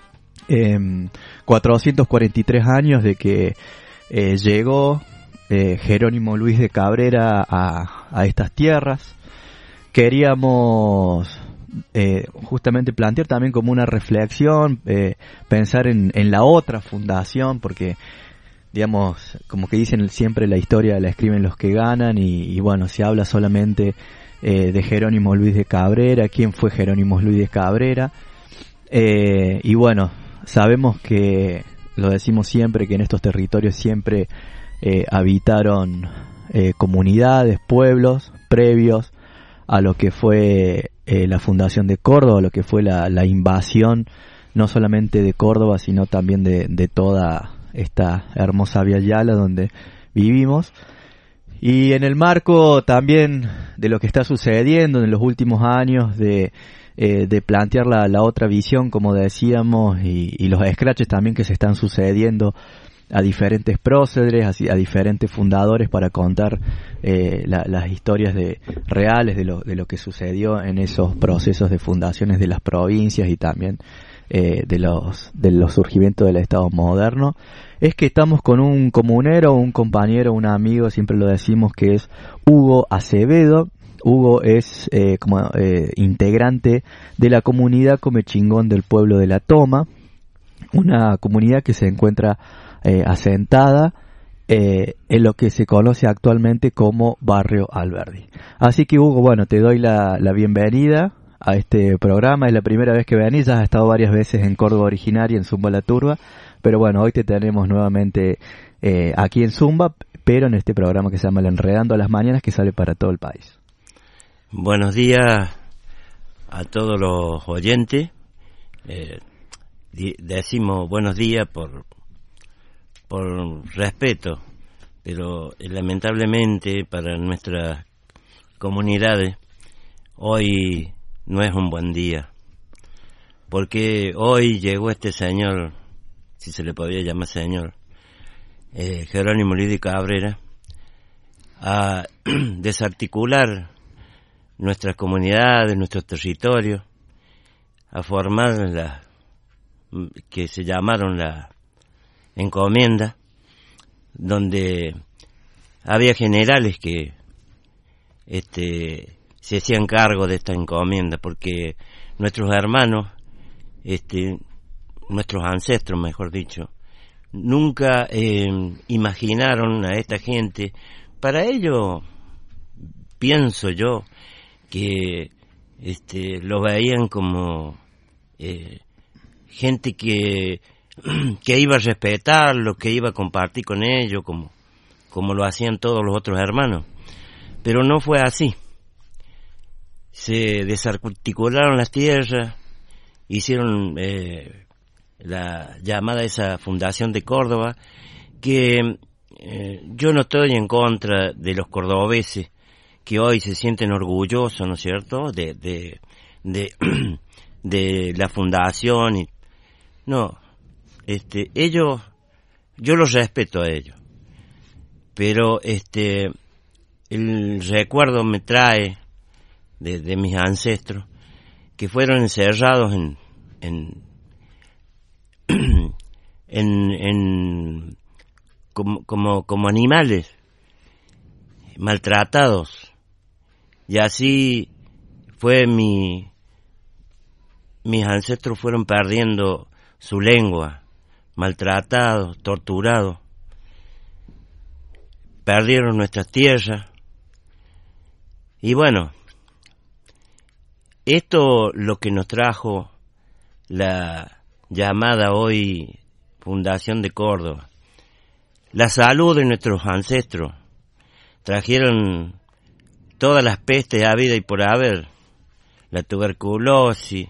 443 años de que llegó Jerónimo Luis de Cabrera a estas tierras. Queríamos justamente plantear también como una reflexión, pensar en la otra fundación, porque digamos, como que dicen siempre, la historia la escriben los que ganan, y bueno, se habla solamente de Jerónimo Luis de Cabrera. ¿Quién fue Jerónimo Luis de Cabrera? Y bueno, sabemos que, lo decimos siempre, que en estos territorios siempre habitaron comunidades, pueblos previos a lo que fue la fundación de Córdoba, lo que fue la invasión, no solamente de Córdoba, sino también de toda esta hermosa Via Yala donde vivimos. Y en el marco también de lo que está sucediendo en los últimos años, de plantear la otra visión, como decíamos, y los escraches también que se están sucediendo a diferentes próceres, a diferentes fundadores, para contar las historias reales de lo que sucedió en esos procesos de fundaciones de las provincias, y también de los surgimientos del Estado moderno. Es que estamos con un comunero, un compañero, un amigo, siempre lo decimos, que es Hugo Acevedo. Hugo es integrante de la comunidad Comechingón del pueblo de La Toma, una comunidad que se encuentra asentada en lo que se conoce actualmente como Barrio Alberdi. Así que, Hugo, bueno, te doy la bienvenida a este programa. Es la primera vez que venís, ya has estado varias veces en Córdoba Originaria, en Zumba La Turba, pero bueno, hoy te tenemos nuevamente aquí en Zumba, espero en este programa que se llama El Enredando a las Mañanas, que sale para todo el país. Buenos días a todos los oyentes. Decimos buenos días por respeto, pero lamentablemente para nuestras comunidades hoy no es un buen día, porque hoy llegó este señor, si se le podía llamar señor, Jerónimo Lidio Cabrera, a desarticular nuestras comunidades, nuestros territorios, a formar que se llamaron la encomienda, donde había generales que se hacían cargo de esta encomienda, porque nuestros hermanos, nuestros ancestros, mejor dicho, nunca imaginaron a esta gente. Para ello, pienso yo, que lo veían como gente que iba a respetarlo, que iba a compartir con ellos, como lo hacían todos los otros hermanos. Pero no fue así. Se desarticularon las tierras, hicieron la llamada esa Fundación de Córdoba, que yo no estoy en contra de los cordobeses que hoy se sienten orgullosos, ¿no es cierto?, de la fundación. No, ellos, yo los respeto a ellos, pero el recuerdo me trae de mis ancestros que fueron encerrados como animales, maltratados. Y así fue mis ancestros fueron perdiendo su lengua, maltratados, torturados. Perdieron nuestras tierras. Y bueno, esto lo que nos trajo la llamada hoy Fundación de Córdoba. La salud de nuestros ancestros. Trajeron todas las pestes habidas y por haber, la tuberculosis,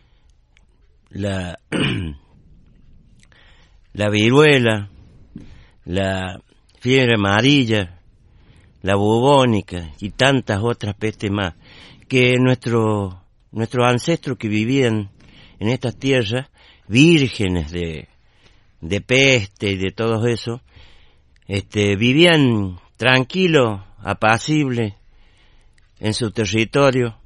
la viruela, la fiebre amarilla, la bubónica y tantas otras pestes más, que nuestros ancestros que vivían en estas tierras, vírgenes de peste y de todo eso, vivían tranquilos, apacibles, en su territorio,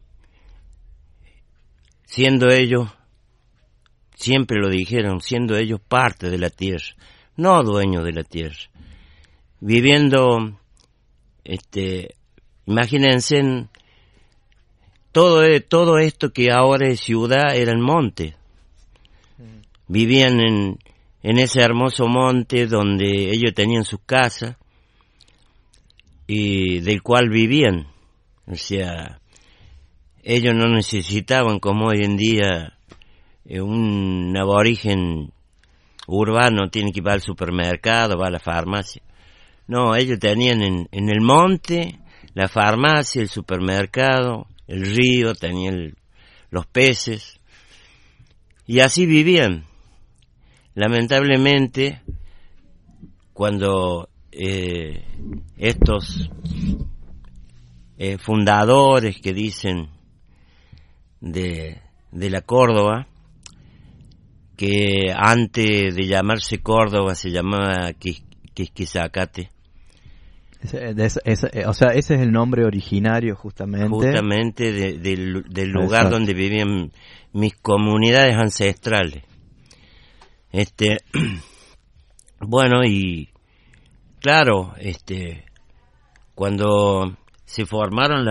siendo ellos, siempre lo dijeron, siendo ellos parte de la tierra, no dueños de la tierra, viviendo, imagínense, todo esto que ahora es ciudad era el monte, vivían en ese hermoso monte donde ellos tenían sus casas y del cual vivían. O sea, ellos no necesitaban, como hoy en día, un aborigen urbano tiene que ir al supermercado, va a la farmacia. No, ellos tenían en el monte la farmacia, el supermercado, el río, tenían los peces, y así vivían. Lamentablemente, cuando estos fundadores que dicen de la Córdoba, que antes de llamarse Córdoba se llamaba Quisquizacate. O sea, ese es el nombre originario justamente del lugar donde vivían mis comunidades ancestrales. Bueno, y claro, cuando se formaron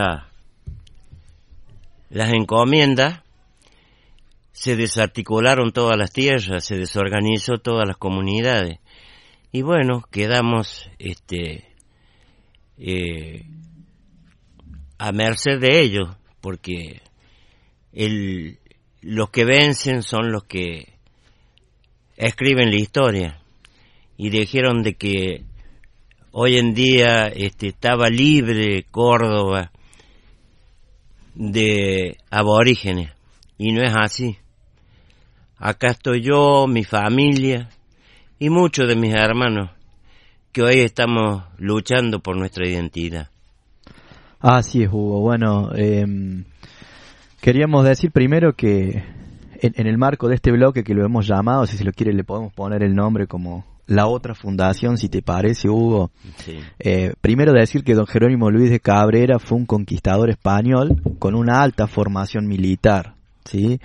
las encomiendas, se desarticularon todas las tierras, se desorganizó todas las comunidades, y bueno, quedamos a merced de ellos, porque los que vencen son los que escriben la historia, y dijeron de que hoy en día estaba libre Córdoba de aborígenes, y no es así. Acá estoy yo, mi familia y muchos de mis hermanos que hoy estamos luchando por nuestra identidad. Así es, Hugo. Bueno, queríamos decir primero que en el marco de este bloque que lo hemos llamado, si se lo quiere le podemos poner el nombre como La Otra Fundación, si te parece, Hugo. Sí. Primero decir que don Jerónimo Luis de Cabrera fue un conquistador español con una alta formación militar, ¿sí?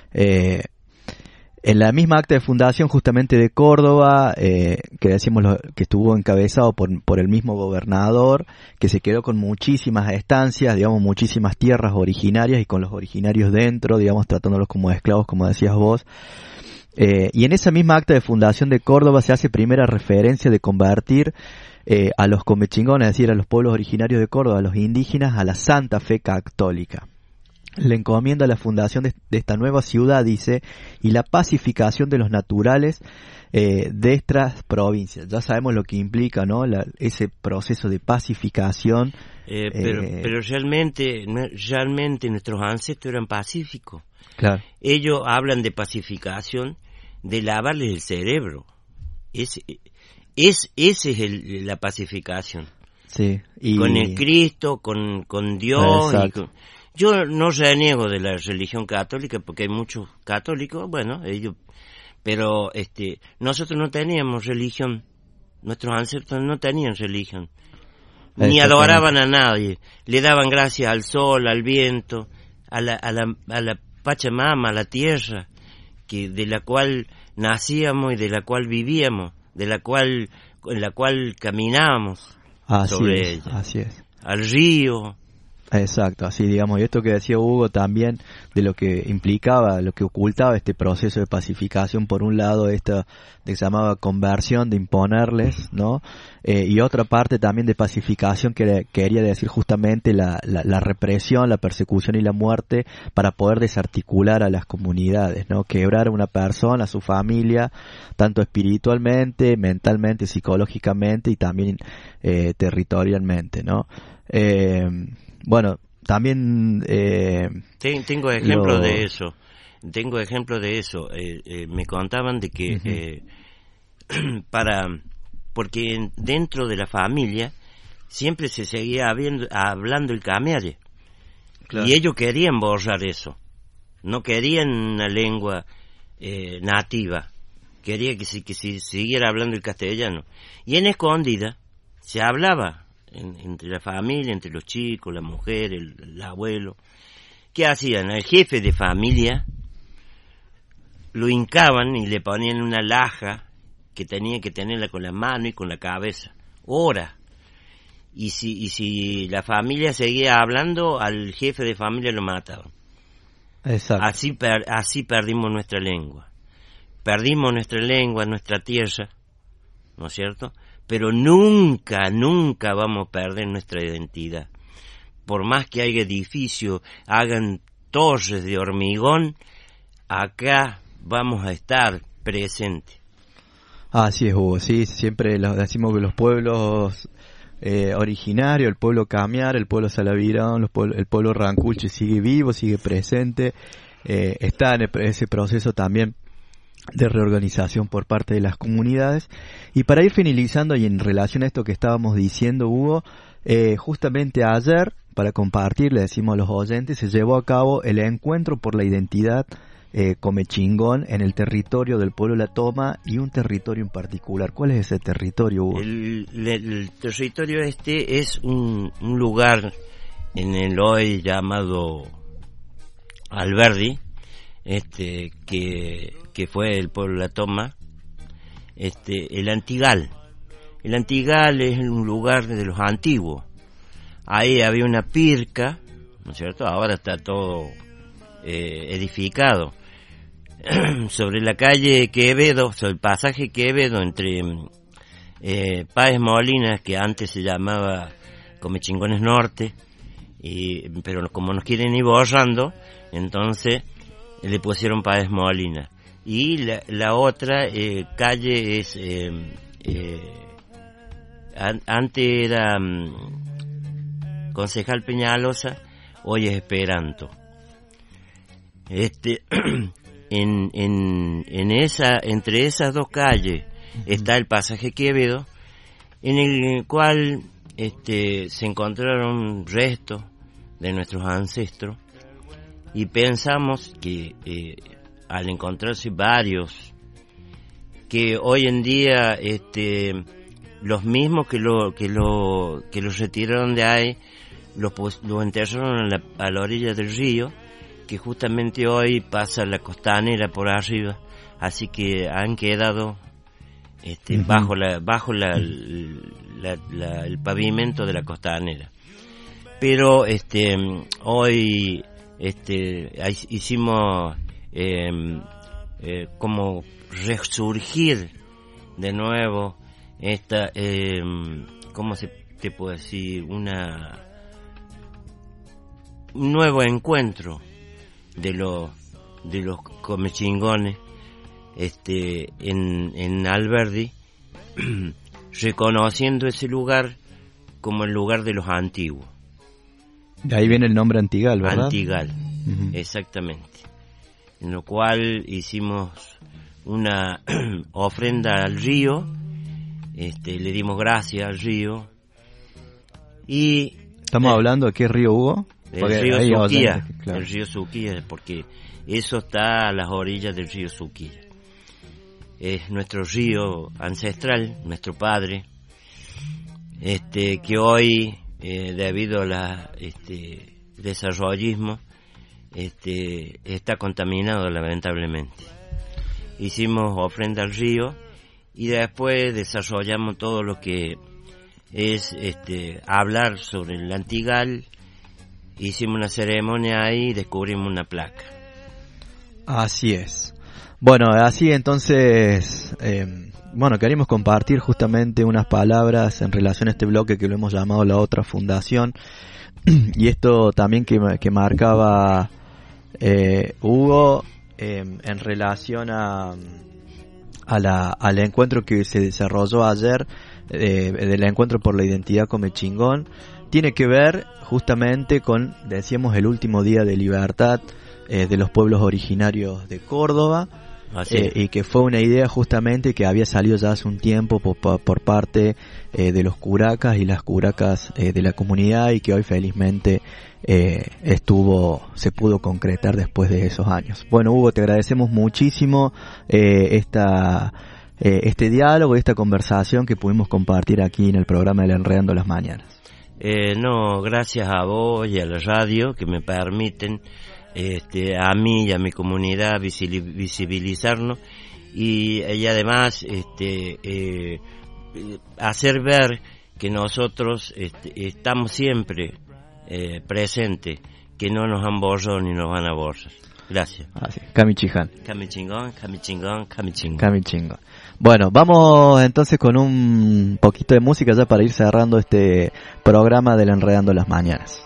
En la misma acta de fundación justamente de Córdoba, que decimos que estuvo encabezado por el mismo gobernador, que se quedó con muchísimas estancias, digamos, muchísimas tierras originarias y con los originarios dentro, digamos, tratándolos como esclavos, como decías vos. Y en esa misma acta de fundación de Córdoba se hace primera referencia de convertir a los comechingones, es decir, a los pueblos originarios de Córdoba, a los indígenas, a la Santa Fe Católica. Le encomienda la fundación de esta nueva ciudad, dice, y la pacificación de los naturales de estas provincias. Ya sabemos lo que implica, ¿no? Ese proceso de pacificación. Pero realmente nuestros ancestros eran pacíficos. Claro. Ellos hablan de pacificación, de lavarles el cerebro. Ese es la pacificación. Sí. Con el Cristo, con Dios. Yo no reniego de la religión católica porque hay muchos católicos, bueno, pero nosotros no teníamos religión, nuestros ancestros no tenían religión, ni adoraban a nadie, le daban gracias al sol, al viento, a la Pachamama, a la tierra, de la cual nacíamos y de la cual vivíamos, en la cual caminábamos sobre ella, así es. Al río. Exacto, así digamos, y esto que decía Hugo también de lo que implicaba, lo que ocultaba este proceso de pacificación, por un lado esta que se llamaba conversión, de imponerles, ¿no? Y otra parte también de pacificación que quería decir justamente la represión, la persecución y la muerte para poder desarticular a las comunidades, ¿no? Quebrar a una persona, a su familia, tanto espiritualmente, mentalmente, psicológicamente y también territorialmente, ¿no? Bueno, también tengo ejemplos de eso. Me contaban de que porque dentro de la familia siempre se seguía hablando el camiare. Claro. Y ellos querían borrar eso. No querían una lengua nativa. Quería que se siguiera hablando el castellano. Y en escondida se hablaba entre la familia, entre los chicos, la mujer, el abuelo. ¿Qué hacían? Al jefe de familia lo hincaban y le ponían una laja que tenía que tenerla con la mano y con la cabeza, horas. Y si la familia seguía hablando, al jefe de familia lo mataban. Exacto. Así perdimos nuestra lengua. Perdimos nuestra lengua, nuestra tierra, ¿no es cierto? Pero nunca vamos a perder nuestra identidad. Por más que haya edificios, hagan torres de hormigón, acá vamos a estar presentes. Así es, Hugo, sí, siempre decimos que los pueblos originarios, el pueblo Camiar, el pueblo Salavirón, el pueblo Ranculche sigue vivo, sigue presente, está en ese proceso también de reorganización por parte de las comunidades. Y para ir finalizando y en relación a esto que estábamos diciendo, Hugo, justamente ayer, para compartir, le decimos a los oyentes, se llevó a cabo el encuentro por la identidad comechingón en el territorio del pueblo La Toma y un territorio en particular. ¿Cuál es ese territorio, Hugo? El territorio es un lugar en el hoy llamado Alberdi, que fue el pueblo La Toma, el Antigal. El Antigal es un lugar de los antiguos. Ahí había una pirca, ¿no es cierto? Ahora está todo edificado. Sobre la calle Quevedo, sobre el pasaje Quevedo entre Páez Molinas, que antes se llamaba Comechingones Norte, pero como nos quieren ir borrando, entonces le pusieron Páez Molinas. Y la otra calle es antes era concejal Peñalosa, hoy es Esperanto. Entre esas dos calles está el pasaje Quevedo, en el cual se encontraron restos de nuestros ancestros, y pensamos que al encontrarse varios, que hoy en día los mismos que los retiraron de ahí, los enterraron a la orilla del río, que justamente hoy pasa la costanera por arriba, así que han quedado bajo el pavimento de la costanera. Pero hoy hicimos como resurgir de nuevo ¿cómo te puedo decir? Un nuevo encuentro de los comechingones en Alberdi, reconociendo ese lugar como el lugar de los antiguos. De ahí viene el nombre Antigal, ¿verdad? Antigal, exactamente. En lo cual hicimos una ofrenda al río, le dimos gracias al río. Y ¿estamos hablando de qué río, Hugo? El río Suquía, claro. El río Suquía, porque eso está a las orillas del río Suquía. Es nuestro río ancestral, nuestro padre, que hoy, debido a desarrollismo, está contaminado lamentablemente. Hicimos ofrenda al río y después desarrollamos todo lo que es hablar sobre el Antigal. Hicimos una ceremonia ahí y descubrimos una placa. Así es. Bueno, así entonces, queremos compartir justamente unas palabras en relación a este bloque que lo hemos llamado La Otra Fundación. Y esto también que marcaba Hugo en relación al encuentro que se desarrolló ayer, del encuentro por la identidad Comechingón, tiene que ver justamente con, decíamos, el último día de libertad de los pueblos originarios de Córdoba, y que fue una idea justamente que había salido ya hace un tiempo por parte de los curacas y las curacas de la comunidad, y que hoy felizmente se pudo concretar después de esos años. Bueno, Hugo, te agradecemos muchísimo este diálogo y esta conversación que pudimos compartir aquí en el programa del Enredando las Mañanas. Gracias a vos y a la radio que me permiten a mí y a mi comunidad visibilizarnos y además hacer ver que nosotros estamos siempre presentes, que no nos han borrado ni nos van a borrar. Gracias. Camichiján. Camichingón, camichingón, camichingón. Camichingón. Bueno, vamos entonces con un poquito de música ya para ir cerrando este programa del Enredando las Mañanas.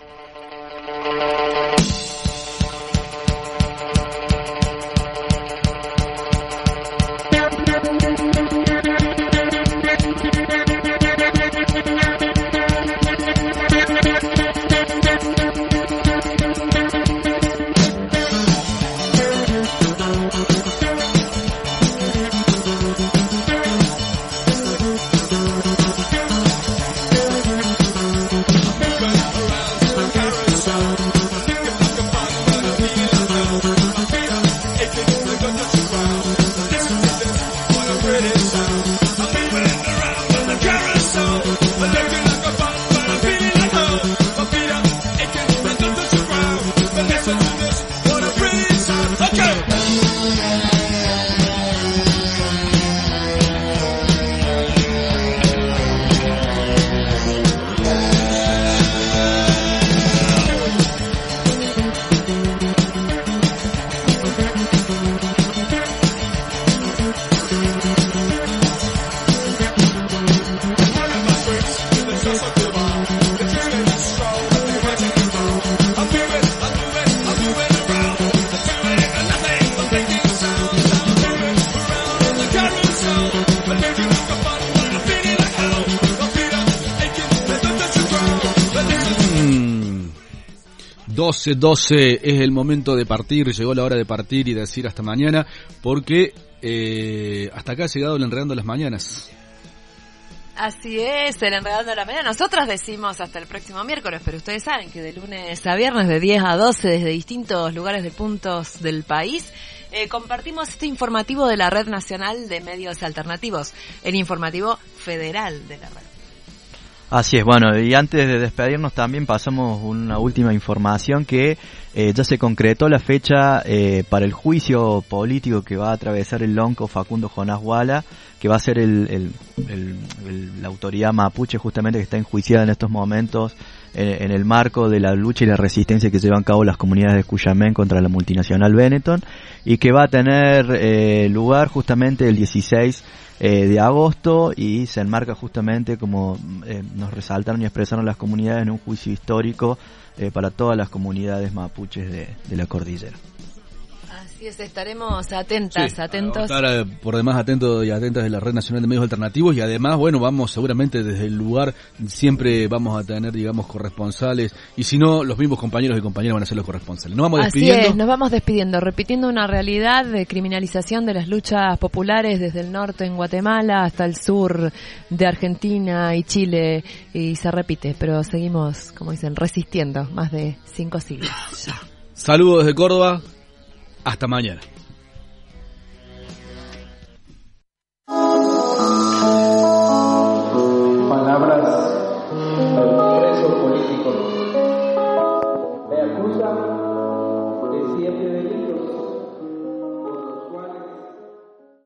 12:12 es el momento de partir, llegó la hora de partir y decir hasta mañana, porque hasta acá ha llegado el Enredando las Mañanas. Así es, el Enredando de la Mañana. Nosotros decimos hasta el próximo miércoles, pero ustedes saben que de lunes a viernes, de 10 a 12, desde distintos lugares de puntos del país, compartimos este informativo de la Red Nacional de Medios Alternativos, el informativo federal de la red. Así es, bueno, y antes de despedirnos también pasamos una última información que ya se concretó la fecha para el juicio político que va a atravesar el lonco Facundo Jonás Wala, que va a ser la autoridad mapuche justamente que está enjuiciada en estos momentos en el marco de la lucha y la resistencia que llevan a cabo las comunidades de Cuyamén contra la multinacional Benetton, y que va a tener lugar justamente el 16 de agosto, y se enmarca justamente, como nos resaltaron y expresaron las comunidades, en un juicio histórico para todas las comunidades mapuches de la cordillera. Así es, estaremos atentos. Estar por demás atentos y atentas de la Red Nacional de Medios Alternativos, y además, bueno, vamos seguramente desde el lugar, siempre vamos a tener, digamos, corresponsales, y si no, los mismos compañeros y compañeras van a ser los corresponsales. Nos vamos despidiendo. Así es, nos vamos despidiendo, repitiendo una realidad de criminalización de las luchas populares desde el norte en Guatemala hasta el sur de Argentina y Chile, y se repite, pero seguimos, como dicen, resistiendo más de 5 siglos. Saludos desde Córdoba. Hasta mañana.